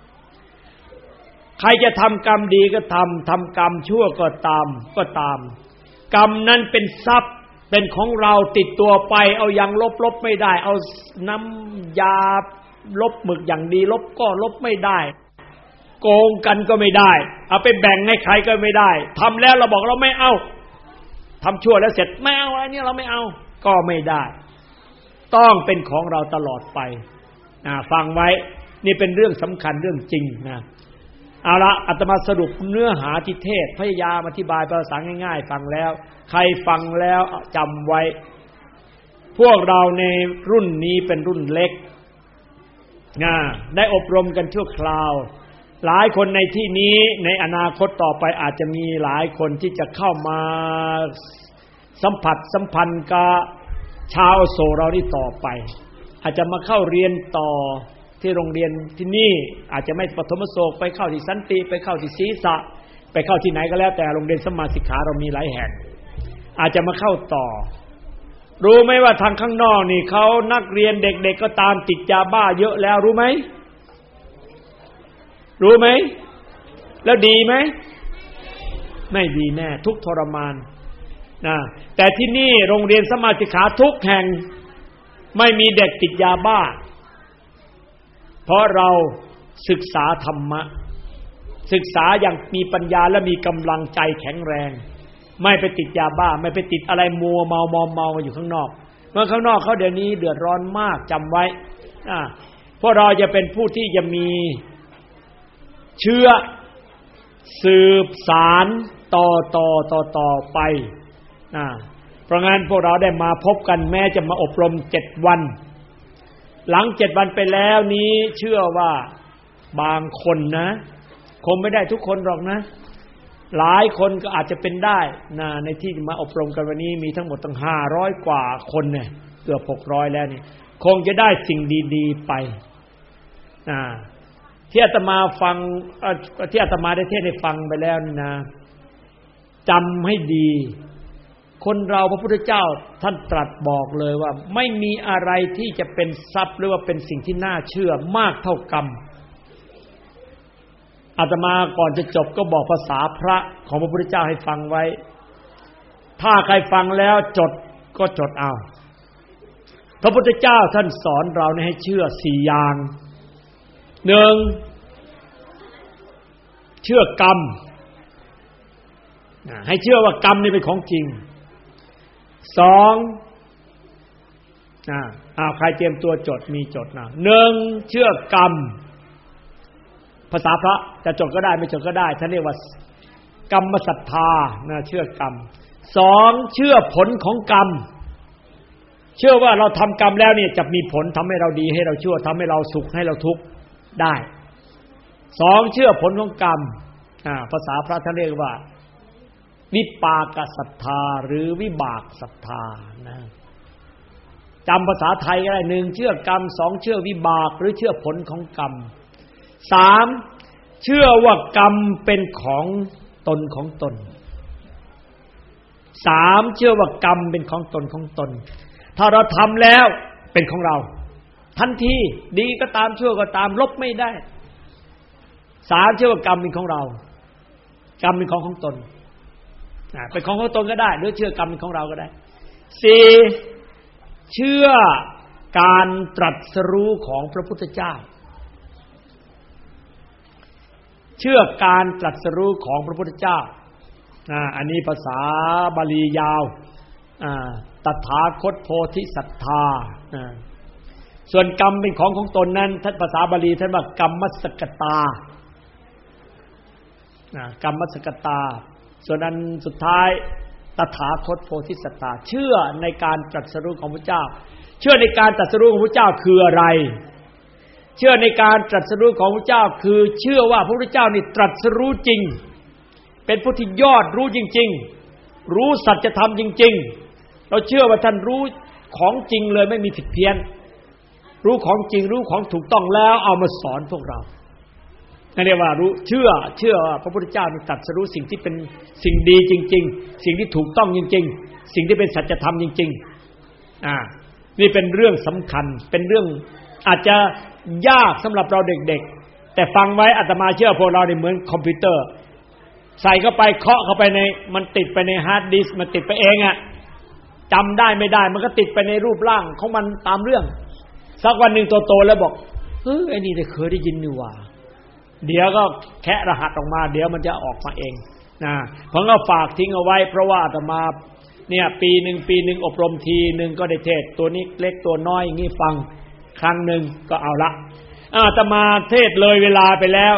ใครจะทำกรรมดีก็ทำกรรมชั่วก็ตามกรรมนั้นเป็นทรัพย์เป็นของเราติดตัวไปเอาอย่างลบไม่ได้เอาน้ำยาลบหมึกอย่างดีลบก็ลบไม่ได้โกงกันก็ไม่ได้เอาไปแบ่งให้ใครก็ไม่ได้ทำแล้วเราบอกเราไม่เอาทำชั่วแล้วเสร็จไม่เอาอะไรเนี่ยเราไม่เอาก็ไม่ได้ต้องเป็นของเราตลอดไปฟังไว้นี่เป็นเรื่องสำคัญเรื่องจริงนะเอาละอาตมาสรุปเนื้อหาที่เทศพยายามอธิบายภาษาง่ายๆฟังแล้วใครฟังแล้วจำไว้พวกเราในรุ่นนี้เป็นรุ่นเล็กได้อบรมกันชั่วคราวหลายคนในที่นี้ในอนาคตต่อไปอาจจะมีหลายคนที่จะเข้ามาสัมพันธ์กับชาวโสเรานี่ต่อไปอาจจะมาเข้าเรียนต่อที่โรงเรียนที่นี่อาจจะไม่ปฐมโศกไปเข้าที่สันติไปเข้าที่ศรีษะไปเข้าที่ไหนก็แล้วแต่โรงเรียนสมมาสิกขาเรามีหลายแห่งอาจจะมาเข้าต่อรู้ไหมว่าทางข้างนอกนี่เขานักเรียนเด็กๆก็ตามติดยาบ้าเยอะแล้วรู้ไหมแล้วดีไหมไม่ดีแน่ทุกทรมานนะแต่ที่นี่โรงเรียนสมมาสิกขาทุกแห่งไม่มีเด็กติดยาบ้าเพราะเราศึกษาธรรมะศึกษาอย่างมีปัญญาและมีกำลังใจแข็งแรงไม่ไปติดยาบ้าไม่ไปติดอะไรมัวเมาอยู่ข้างนอกเมื่อข้างนอกเขาเดี๋ยวนี้เดือดร้อนมากจำไว้พวกเราจะเป็นผู้ที่จะมีเชื้อสืบสารต่อไปเพราะงั้นพวกเราได้มาพบกันแม้จะมาอบรม7วันหลัง7วันไปแล้วนี้เชื่อว่าบางคนนะคงไม่ได้ทุกคนหรอกนะหลายคนก็อาจจะเป็นได้ในที่มาอบรมกันวันนี้มีทั้งหมดตั้ง500กว่าคนเนี่ยเกือบ600แล้วนี่คงจะได้สิ่งดีๆไปที่อาตมาฟังที่อาตมาได้เทศน์ให้ฟังไปแล้วนี่นะจำให้ดีคนเราพระพุทธเจ้าท่านตรัสบอกเลยว่าไม่มีอะไรที่จะเป็นทรัพย์หรือว่าเป็นสิ่งที่น่าเชื่อมากเท่ากรรมอาตมาก่อนจะจบก็บอกภาษาพระของพระพุทธเจ้าให้ฟังไว้ถ้าใครฟังแล้วจดก็จดเอาพระพุทธเจ้าท่านสอนเราให้เชื่อ4อย่าง 1. เชื่อกรรมให้เชื่อว่ากรรมนี่เป็นของจริง 2. ใครเตรียมตัวจดมีจดนะ 1. เชื่อกรรมภาษาพระจะจดก็ได้ไม่จดก็ได้ท่านเรียกว่ากรรมศรัทธาเชื่อกรรม 2. เชื่อผลของกรรมเชื่อว่าเราทำกรรมแล้วเนี่ยจะมีผลทำให้เราดีให้เราชั่วทำให้เราสุขให้เราทุกข์ได้ 2. เชื่อผลของกรรมภาษาพระท่านเรียกว่าวิปากศรัทธาหรือวิบากศรัทธานะจำภาษาไทยก็ได้ 1. เชื่อกรรม 2. เชื่อวิบากหรือเชื่อผลของกรรม 3. เชื่อว่ากรรมเป็นของตนของตน 3. เชื่อว่ากรรมเป็นของตนของตนถ้าเราทำแล้วเป็นของเราทันทีดีก็ตามชั่วก็ตามลบไม่ได้ 3. เชื่อว่ากรรมเป็นของเรากรรมเป็นของของตนเป็นของของตนก็ได้หรือเชื่อกรรมเป็นของเราก็ได้ 4. เชื่อการตรัสรู้ของพระพุทธเจ้าเชื่อการตรัสรู้ของพระพุทธเจ้าอันนี้ภาษาบาลียาวตถาคตโพธิสัตถาส่วนกรรมเป็นของของตนนั้นท่านภาษาบาลีท่านว่ากรรมสกตากรรมสกตาส่วนอันสุดท้ายตถาคตโพธิสัตถาเชื่อในการตรัสรู้ของพระเจ้าเชื่อในการตรัสรู้ของพระเจ้าคืออะไรเชื่อในการตรัสรู้ของพระเจ้าคือเชื่อว่าพระพุทธเจ้านี่ตรัสรู้จริงเป็นผู้ที่ยอดรู้จริงๆรู้สัจธรรมจริงๆเราเชื่อว่าท่านรู้ของจริงเลยไม่มีผิดเพี้ยนรู้ของจริงรู้ของถูกต้องแล้วเอามาสอนพวกเรานั่นเรียกว่ารู้เชื่อว่าพระพุทธเจ้านี่ตรัสรู้สิ่งที่เป็นสิ่งดีจริงๆสิ่งที่ถูกต้องจริงๆสิ่งที่เป็นสัจธรรมจริงๆนี่เป็นเรื่องสำคัญเป็นเรื่องอาจจะยากสำหรับเราเด็กๆแต่ฟังไว้อาตมาเชื่อพวกเราเนี่ยเหมือนคอมพิวเตอร์ใส่เข้าไปเคาะเข้าไปในมันติดไปในฮาร์ดดิสก์มันติดไปเองจำได้ไม่ได้มันก็ติดไปในรูปร่างของมันตามเรื่องสักวันหนึ่งโตๆแล้วบอกไอ้นี่ได้เคยได้ยินนี่ว่าเดี๋ยวก็แคะรหัสออกมาเดี๋ยวมันจะออกมาเองผมก็ฝากทิ้งเอาไว้เพราะว่าอาตมาเนี่ยปีหนึ่งอบรมทีนึงก็ได้เทศตัวนี้เล็กตัวน้อยอย่างนี้ฟังครั้งนึงก็เอาละอาตมาเทศเลยเวลาไปแล้ว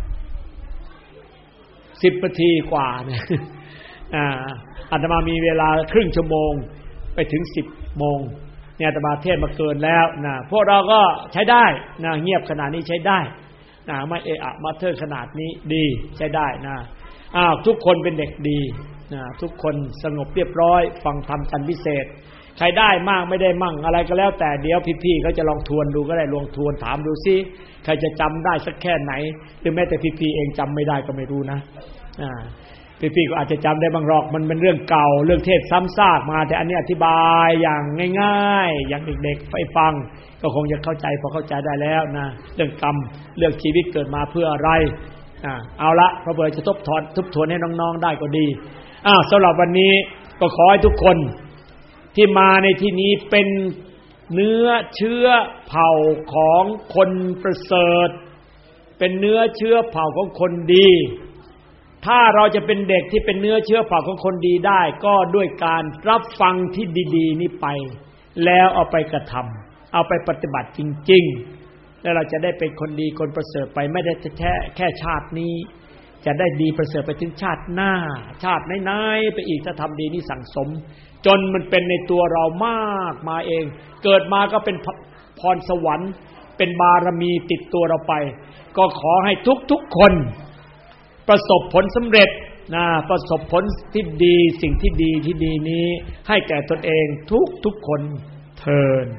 10 นาทีกว่าเนี่ยอาตมามีเวลาครึ่งชั่วโมงไปถึง10 โมงเนี่ยอาตมาเทศมาเกินแล้วพวกเราก็ใช้ได้เงียบขนาดนี้ใช้ได้ไม่เอะอะมาเทิดขนาดนี้ดีใช้ได้ทุกคนเป็นเด็กดีทุกคนสงบเรียบร้อยฟังธรรมกันพิเศษใครได้มากไม่ได้มั่งอะไรก็แล้วแต่เดี๋ยวพี่ๆเขาจะลองทวนดูก็ได้ลองทวนถามดูซิใครจะจำได้สักแค่ไหนหรือแม้แต่พี่ๆเองจำไม่ได้ก็ไม่รู้นะพี่ๆก็อาจจะจำได้บางหรอกมันเป็นเรื่องเก่าเรื่องเทศซ้ำซากมาแต่อันนี้อธิบายอย่างง่ายๆอย่างเด็กๆไปฟังก็คงจะเข้าใจพอเข้าใจได้แล้วนะเรื่องกรรมเรื่องชีวิตเกิดมาเพื่ออะไรเอาละพระเบิดจะทบทวนให้น้องๆได้ก็ดีสำหรับวันนี้ก็ขอให้ทุกคนที่มาในที่นี้เป็นเนื้อเชื้อเผ่าของคนประเสริฐเป็นเนื้อเชื้อเผ่าของคนดีถ้าเราจะเป็นเด็กที่เป็นเนื้อเชื้อเผ่าของคนดีได้ก็ด้วยการรับฟังที่ดีๆนี้ไปแล้วเอาไปกระทำเอาไปปฏิบัติจริงๆแล้วเราจะได้เป็นคนดีคนประเสริฐไปไม่ได้แค่ชาตินี้จะได้ดีประเสริฐไปถึงชาติหน้าชาติไหนๆไปอีกถ้าทำดีนี่สั่งสมจนมันเป็นในตัวเรามากมาเองเกิดมาก็เป็นพรสวรรค์เป็นบารมีติดตัวเราไปก็ขอให้ทุกๆคนประสบผลสำเร็จประสบผลที่ดีสิ่งที่ดีนี้ให้แก่ตนเองทุกคนเทอญ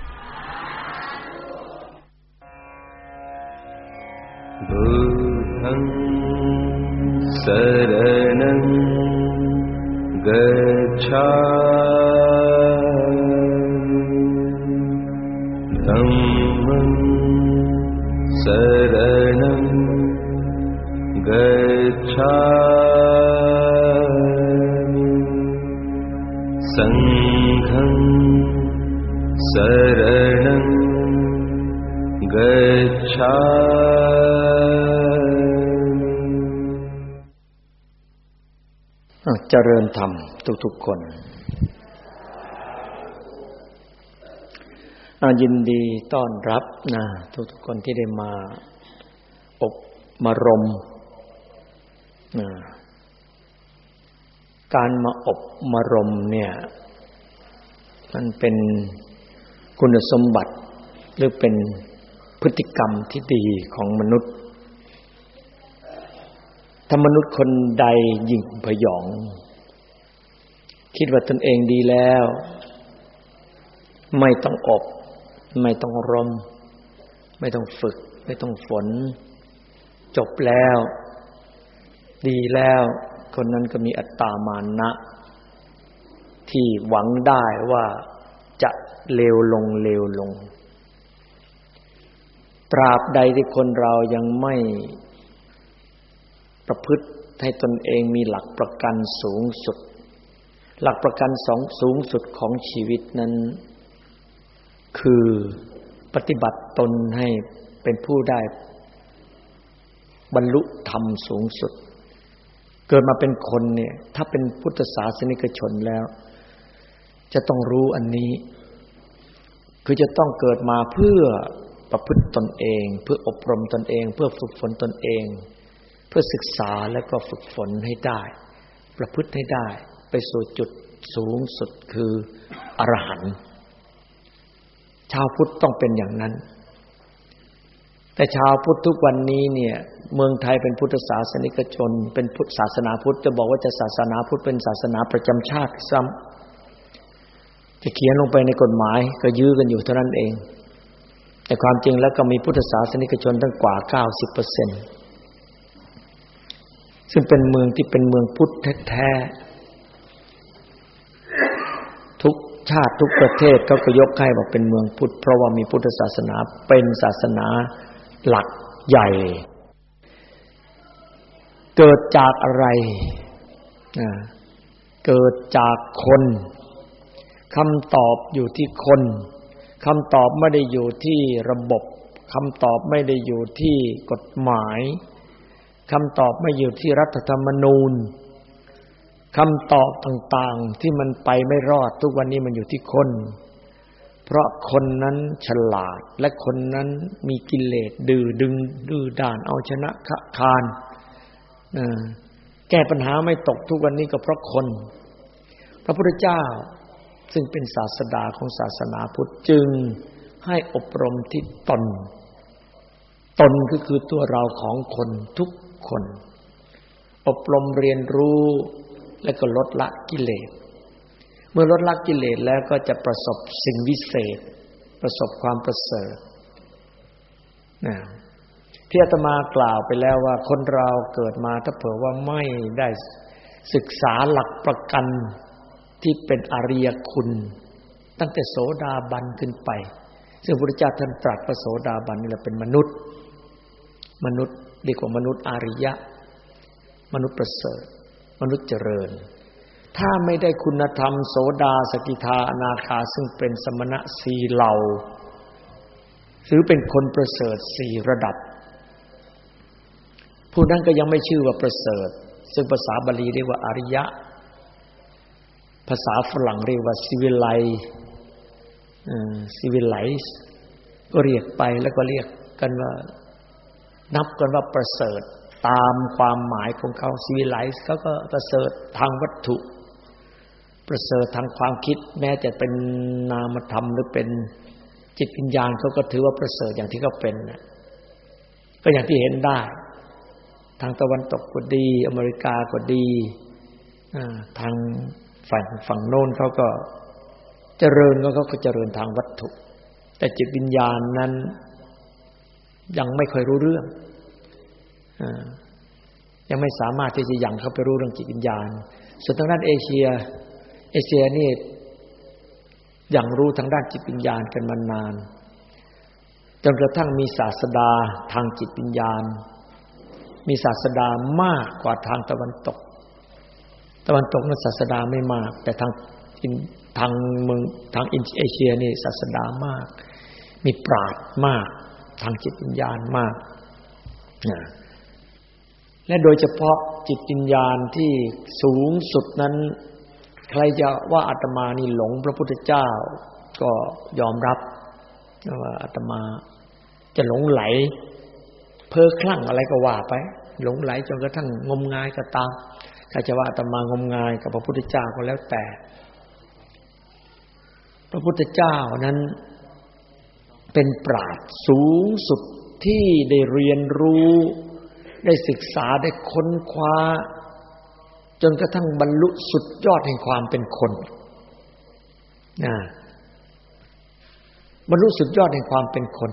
บุหังสรณังกัจฉามิธัมมังสรณังกัจฉามิสังฆังส शरणं गच्छामि เจริญธรรมทุกๆคนยินดีต้อนรับนะทุกๆคนที่ได้มาอบรมการมาอบรมเนี่ยมันเป็นคุณสมบัติหรือเป็นพฤติกรรมที่ดีของมนุษย์ถ้ามนุษย์คนใดยิ่งพยองคิดว่าตนเองดีแล้วไม่ต้องอบไม่ต้องรมไม่ต้องฝึกไม่ต้องฝนจบแล้วดีแล้วคนนั้นก็มีอัตตามานะที่หวังได้ว่าจะเลวลงตราบใดที่คนเรายังไม่ประพฤติให้ตนเองมีหลักประกันสูงสุดหลักประกันสูงสุดของชีวิตนั้นคือปฏิบัติตนให้เป็นผู้ได้บรรลุธรรมสูงสุดเกิดมาเป็นคนเนี่ยถ้าเป็นพุทธศาสนิกชนแล้วจะต้องรู้อันนี้คือจะต้องเกิดมาเพื่อประพฤติตนเองเพื่ออบรมตนเองเพื่อฝึกฝนตนเองเพื่อศึกษาแล้วก็ฝึกฝนให้ได้ประพฤติให้ได้ไปสู่จุดสูงสุดคืออรหันต์ชาวพุทธต้องเป็นอย่างนั้นแต่ชาวพุทธทุกวันนี้เนี่ยเมืองไทยเป็นพุทธศาสนิกชนเป็นพุทธศาสนาพุทธจะบอกว่าจะศาสนาพุทธเป็นศาสนาประจำชาติซ้ำจะเขียนลงไปในกฎหมายก็ยื้อกันอยู่เท่านั้นเองแต่ความจริงแล้วก็มีพุทธศาสนิกชนตั้งกว่า 90% ซึ่งเป็นเมืองที่เป็นเมืองพุทธแท้ๆทุกชาติทุกประเทศเขาก็ยกให้ว่าเป็นเมืองพุทธเพราะว่ามีพุทธศาสนาเป็นศาสนาหลักใหญ่เกิดจากอะไรเกิดจากคนคำตอบอยู่ที่คนคำตอบไม่ได้อยู่ที่ระบบคำตอบไม่ได้อยู่ที่กฎหมายคำตอบไม่อยู่ที่รัฐธรรมนูญคำตอบต่างๆที่มันไปไม่รอดทุกวันนี้มันอยู่ที่คนเพราะคนนั้นฉลาดและคนนั้นมีกิเลสดื้อด้านเอาชนะคานแก้ปัญหาไม่ตกทุกวันนี้ก็เพราะคนพระพุทธเจ้าซึ่งเป็นศาสดาของศาสนาพุทธจึงให้อบรมที่ตนก็คือตัวเราของคนทุกคนอบรมเรียนรู้และก็ลดละกิเลสเมื่อลดละกิเลสแล้วก็จะประสบสิ่งวิเศษประสบความประเสริฐที่อาตมากล่าวไปแล้วว่าคนเราเกิดมาถ้าเผื่อว่าไม่ได้ศึกษาหลักประกันที่เป็นอริยคุณตั้งแต่โสดาบันขึ้นไปซึ่งพระพุทธเจ้าท่านตรัสว่าโสดาบันนี่แหละเป็นมนุษย์เรียกว่ามนุษย์อริยะมนุษย์ประเสริฐมนุษย์เจริญถ้าไม่ได้คุณธรรมโสดาสกิทาอนาคาซึ่งเป็นสมณะสี่เหล่าหรือเป็นคนประเสริฐสี่ระดับผู้นั้นก็ยังไม่ชื่อว่าประเสริฐซึ่งภาษาบาลีเรียกว่าอริยะภาษาฝรั่งเรียกว่า civilized ก็เรียกไปแล้วก็เรียกกันว่านับกันว่าประเสริฐตามความหมายของเขา civilized เขาก็ประเสริฐทางวัตถุประเสริฐทางความคิดแม้จะเป็นนามธรรมหรือเป็นจิตวิญญาณเขาก็ถือว่าประเสริฐอย่างที่เขาเป็นนะก็อย่างที่เห็นได้ทางตะวันตกก็ดีอเมริกาก็ดีทางฝั่งโน้นเขาก็เจริญเขาก็เจริญทางวัตถุแต่จิตวิญญาณนั้นยังไม่ค่อยรู้เรื่องยังไม่สามารถที่จะยังเข้าไปรู้เรื่องจิตวิญญาณส่วนทางด้านเอเชียนี่ยังรู้ทางด้านจิตวิญญาณกันมานานจนกระทั่งมีศาสดาทางจิตวิญญาณมีศาสดามากกว่าทางตะวันตกนั้นศาสดาไม่มากแต่ทางทางเมืองทางเอเชียนี่ศาสดามากมีปราชญ์มากทางจิตวิญญาณมากและโดยเฉพาะจิตวิญญาณที่สูงสุดนั้นใครจะว่าอาตมานี่หลงพระพุทธเจ้าก็ยอมรับว่าอาตมาจะหลงไหลเพ้อคลั่งอะไรก็ว่าไปหลงไหลจนกระทั่งงมงายก็ตามถ้าจะว่าอาตมางมงายกับพระพุทธเจ้าก็แล้วแต่พระพุทธเจ้านั้นเป็นปราชญ์สูงสุดที่ได้เรียนรู้ได้ศึกษาได้ค้นคว้าจนกระทั่งบรรลุสุดยอดแห่งความเป็นคนบรรลุสุดยอดแห่งความเป็นคน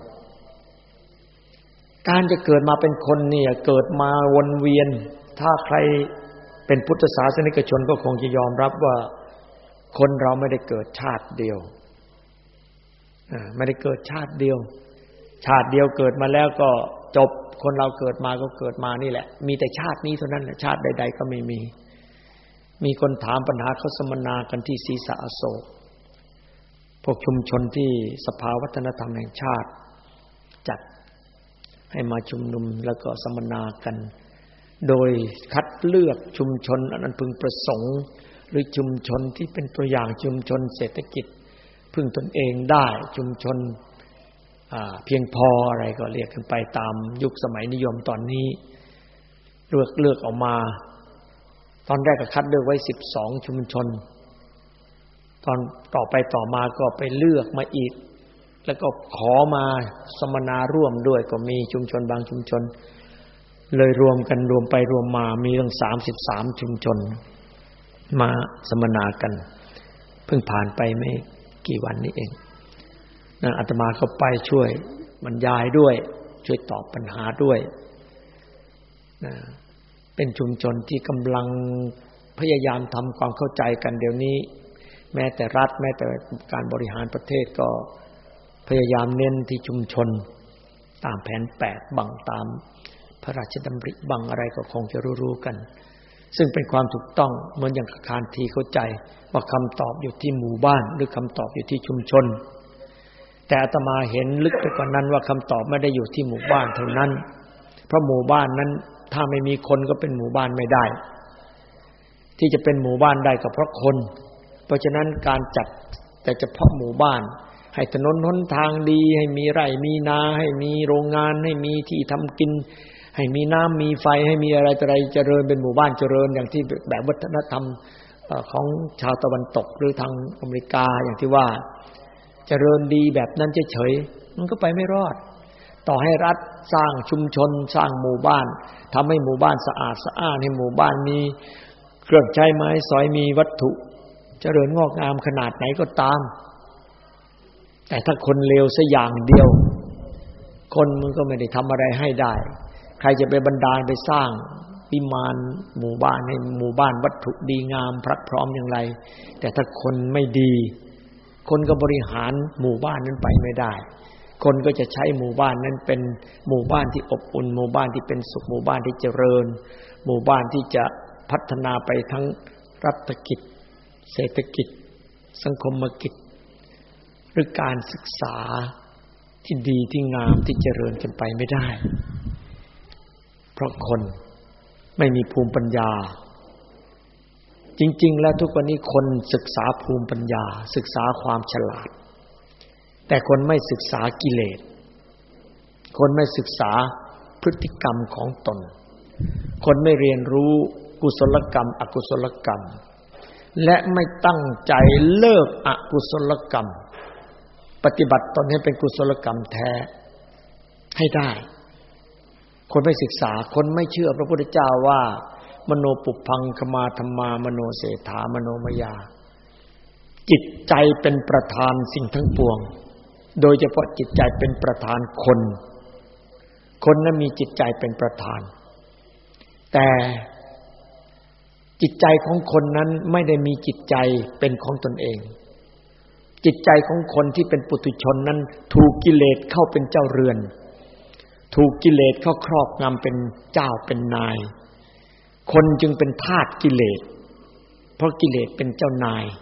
การจะเกิดมาเป็นคนเนี่ยเกิดมาวนเวียนถ้าใครเป็นพุทธศาสนิกชนก็คงจะยอมรับว่าคนเราไม่ได้เกิดชาติเดียวไม่ได้เกิดชาติเดียวชาติเดียวเกิดมาแล้วก็จบคนเราเกิดมาก็เกิดมานี่แหละมีแต่ชาตินี้เท่านั้นแหละชาติใดๆก็ไม่มีคนถามปัญหาเขาสัมมนากันที่ศรีษะอโศกพวกชุมชนที่สภาวัฒนธรรมแห่งชาติจัดให้มาชุมนุมแล้วก็สัมมนากันโดยคัดเลือกชุมชนอันพึงประสงค์หรือชุมชนที่เป็นตัวอย่างชุมชนเศรษฐกิจพึ่งตนเองได้ชุมชนเพียงพออะไรก็เรียกกันไปตามยุคสมัยนิยมตอนนี้เลือกออกมาตอนแรกก็คัดเลือกไว้12ชุมชนตอนต่อไปต่อมาก็ไปเลือกมาอีกแล้วก็ขอมาสัมมนาร่วมด้วยก็มีชุมชนบางชุมชนเลยรวมกันรวมไปรวมมามีตั้ง33ชุมชนมาสัมมนากันเพิ่งผ่านไปไม่กี่วันนี้เองอาตมาก็ไปช่วยบรรยายด้วยช่วยตอบปัญหาด้วยเป็นชุมชนที่กำลังพยายามทำความเข้าใจกันเดี๋ยวนี้แม้แต่รัฐแม้แต่การบริหารประเทศก็พยายามเน้นที่ชุมชนตามแผน8บังตามพระราชดำริบังอะไรก็คงจะรู้ๆกันซึ่งเป็นความถูกต้องเหมือนอย่างคานทีเข้าใจว่าคำตอบอยู่ที่หมู่บ้านหรือคำตอบอยู่ที่ชุมชนแต่อาตมาเห็นลึกไปกว่านั้นว่าคำตอบไม่ได้อยู่ที่หมู่บ้านเท่านั้นเพราะหมู่บ้านนั้นถ้าไม่มีคนก็เป็นหมู่บ้านไม่ได้ที่จะเป็นหมู่บ้านได้ก็เพราะคนเพราะฉะนั้นการจัดแต่เฉพาะหมู่บ้านให้ถนนหนทางดีให้มีไร่มีนาให้มีโรงงานให้มีที่ทำกินให้มีน้ำมีไฟให้มีอะไรต่ออะไรเจริญเป็นหมู่บ้านเจริญอย่างที่แบบวัฒนธรรมของชาวตะวันตกหรือทางอเมริกาอย่างที่ว่าเจริญดีแบบนั้นเฉยๆมันก็ไปไม่รอดต่อให้รัฐสร้างชุมชนสร้างหมู่บ้านทำให้หมู่บ้านสะอาดสะอ้านให้หมู่บ้านมีเครื่องใช้ไม้สอยมีวัตถุเจริญงอกงามขนาดไหนก็ตามแต่ถ้าคนเลวสักอย่างเดียวคนมันก็ไม่ได้ทำอะไรให้ได้ใครจะไปบันดาลไปสร้างวิมานหมู่บ้านให้หมู่บ้านวัตถุดีงามพรักพร้อมอย่างไรแต่ถ้าคนไม่ดีคนก็บริหารหมู่บ้านนั้นไปไม่ได้คนก็จะใช้หมู่บ้านนั้นเป็นหมู่บ้านที่อบอุ่นหมู่บ้านที่เป็นสุขหมู่บ้านที่เจริญหมู่บ้านที่จะพัฒนาไปทั้งรัฐกิจเศรษฐกิจสังคมกิจหรือการศึกษาที่ดีที่งามที่เจริญกันไปไม่ได้เพราะคนไม่มีภูมิปัญญาจริงๆแล้วทุกวันนี้คนศึกษาภูมิปัญญาศึกษาความฉลาดแต่คนไม่ศึกษากิเลสคนไม่ศึกษาพฤติกรรมของตนคนไม่เรียนรู้กุศลกรรมอกุศลกรรมและไม่ตั้งใจเลิกอกุศลกรรมปฏิบัติตนให้เป็นกุศลกรรมแท้ให้ได้คนไม่ศึกษาคนไม่เชื่อพระพุทธเจ้าว่ามโนปุพพังคมาธัมมามโนเศรษฐามโนมยาจิตใจเป็นประธานสิ่งทั้งปวงโดยเฉพาะจิตใจเป็นประธานคนนั้นมีจิตใจเป็นประธานแต่จิตใจของคนนั้นไม่ได้มีจิตใจเป็นของตนเองจิตใจของคนที่เป็นปุถุชนนั้นถูกกิเลสเข้าเป็นเจ้าเรือนถูกกิเลสเข้าครอบงำเป็นเจ้าเป็นนายคนจึงเป็นทาสกิเลสเพราะกิเลสเป็นเจ้านาย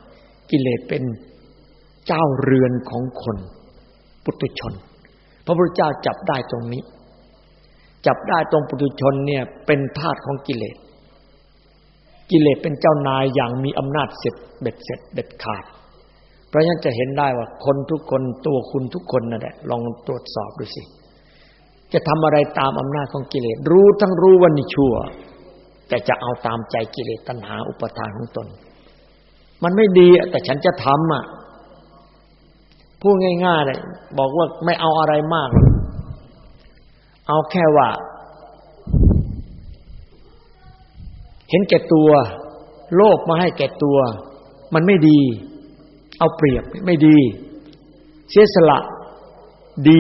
กิเลสเป็นเจ้าเรือนของคนปุถุชนพระพุทธเจ้าจับได้ตรงนี้จับได้ตรงปุถุชนเนี่ยเป็นทาสของกิเลสกิเลสเป็นเจ้านายอย่างมีอำนาจเสร็จเด็ดขาดเพราะฉะนั้นจะเห็นได้ว่าคนทุกคนตัวคุณทุกคนนั่นแหละลองตรวจสอบดูสิจะทำอะไรตามอำนาจของกิเลสรู้ทั้งรู้ว่านี่ชั่วแต่จะเอาตามใจกิเลสตัณหาอุปทานของตนมันไม่ดีแต่ฉันจะทำพูดง่ายๆเลยบอกว่าไม่เอาอะไรมากเอาแค่ว่าเห็นแก่ตัวโลภมาให้แก่ตัวมันไม่ดีเอาเปรียบไม่ดีเสียสละดี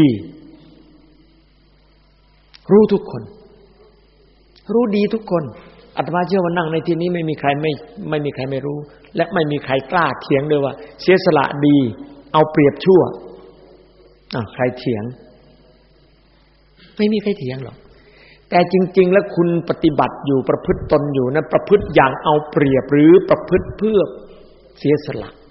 รู้ทุกคนรู้ดีทุกคนอาตมาเชื่อว่านั่งในที่นี้ไม่มีใครไม่รู้และไม่มีใครกล้าเถียงเลยว่าเสียสละดีเอาเปรียบชั่วใครเถียงไม่มีใครเถียงหรอกแต่จริงๆแล้วคุณปฏิบัติอยู่ประพฤติตนอยู่นั้นประพฤติอย่างเอาเปรียบหรือประพฤติเพื่อเสียสละ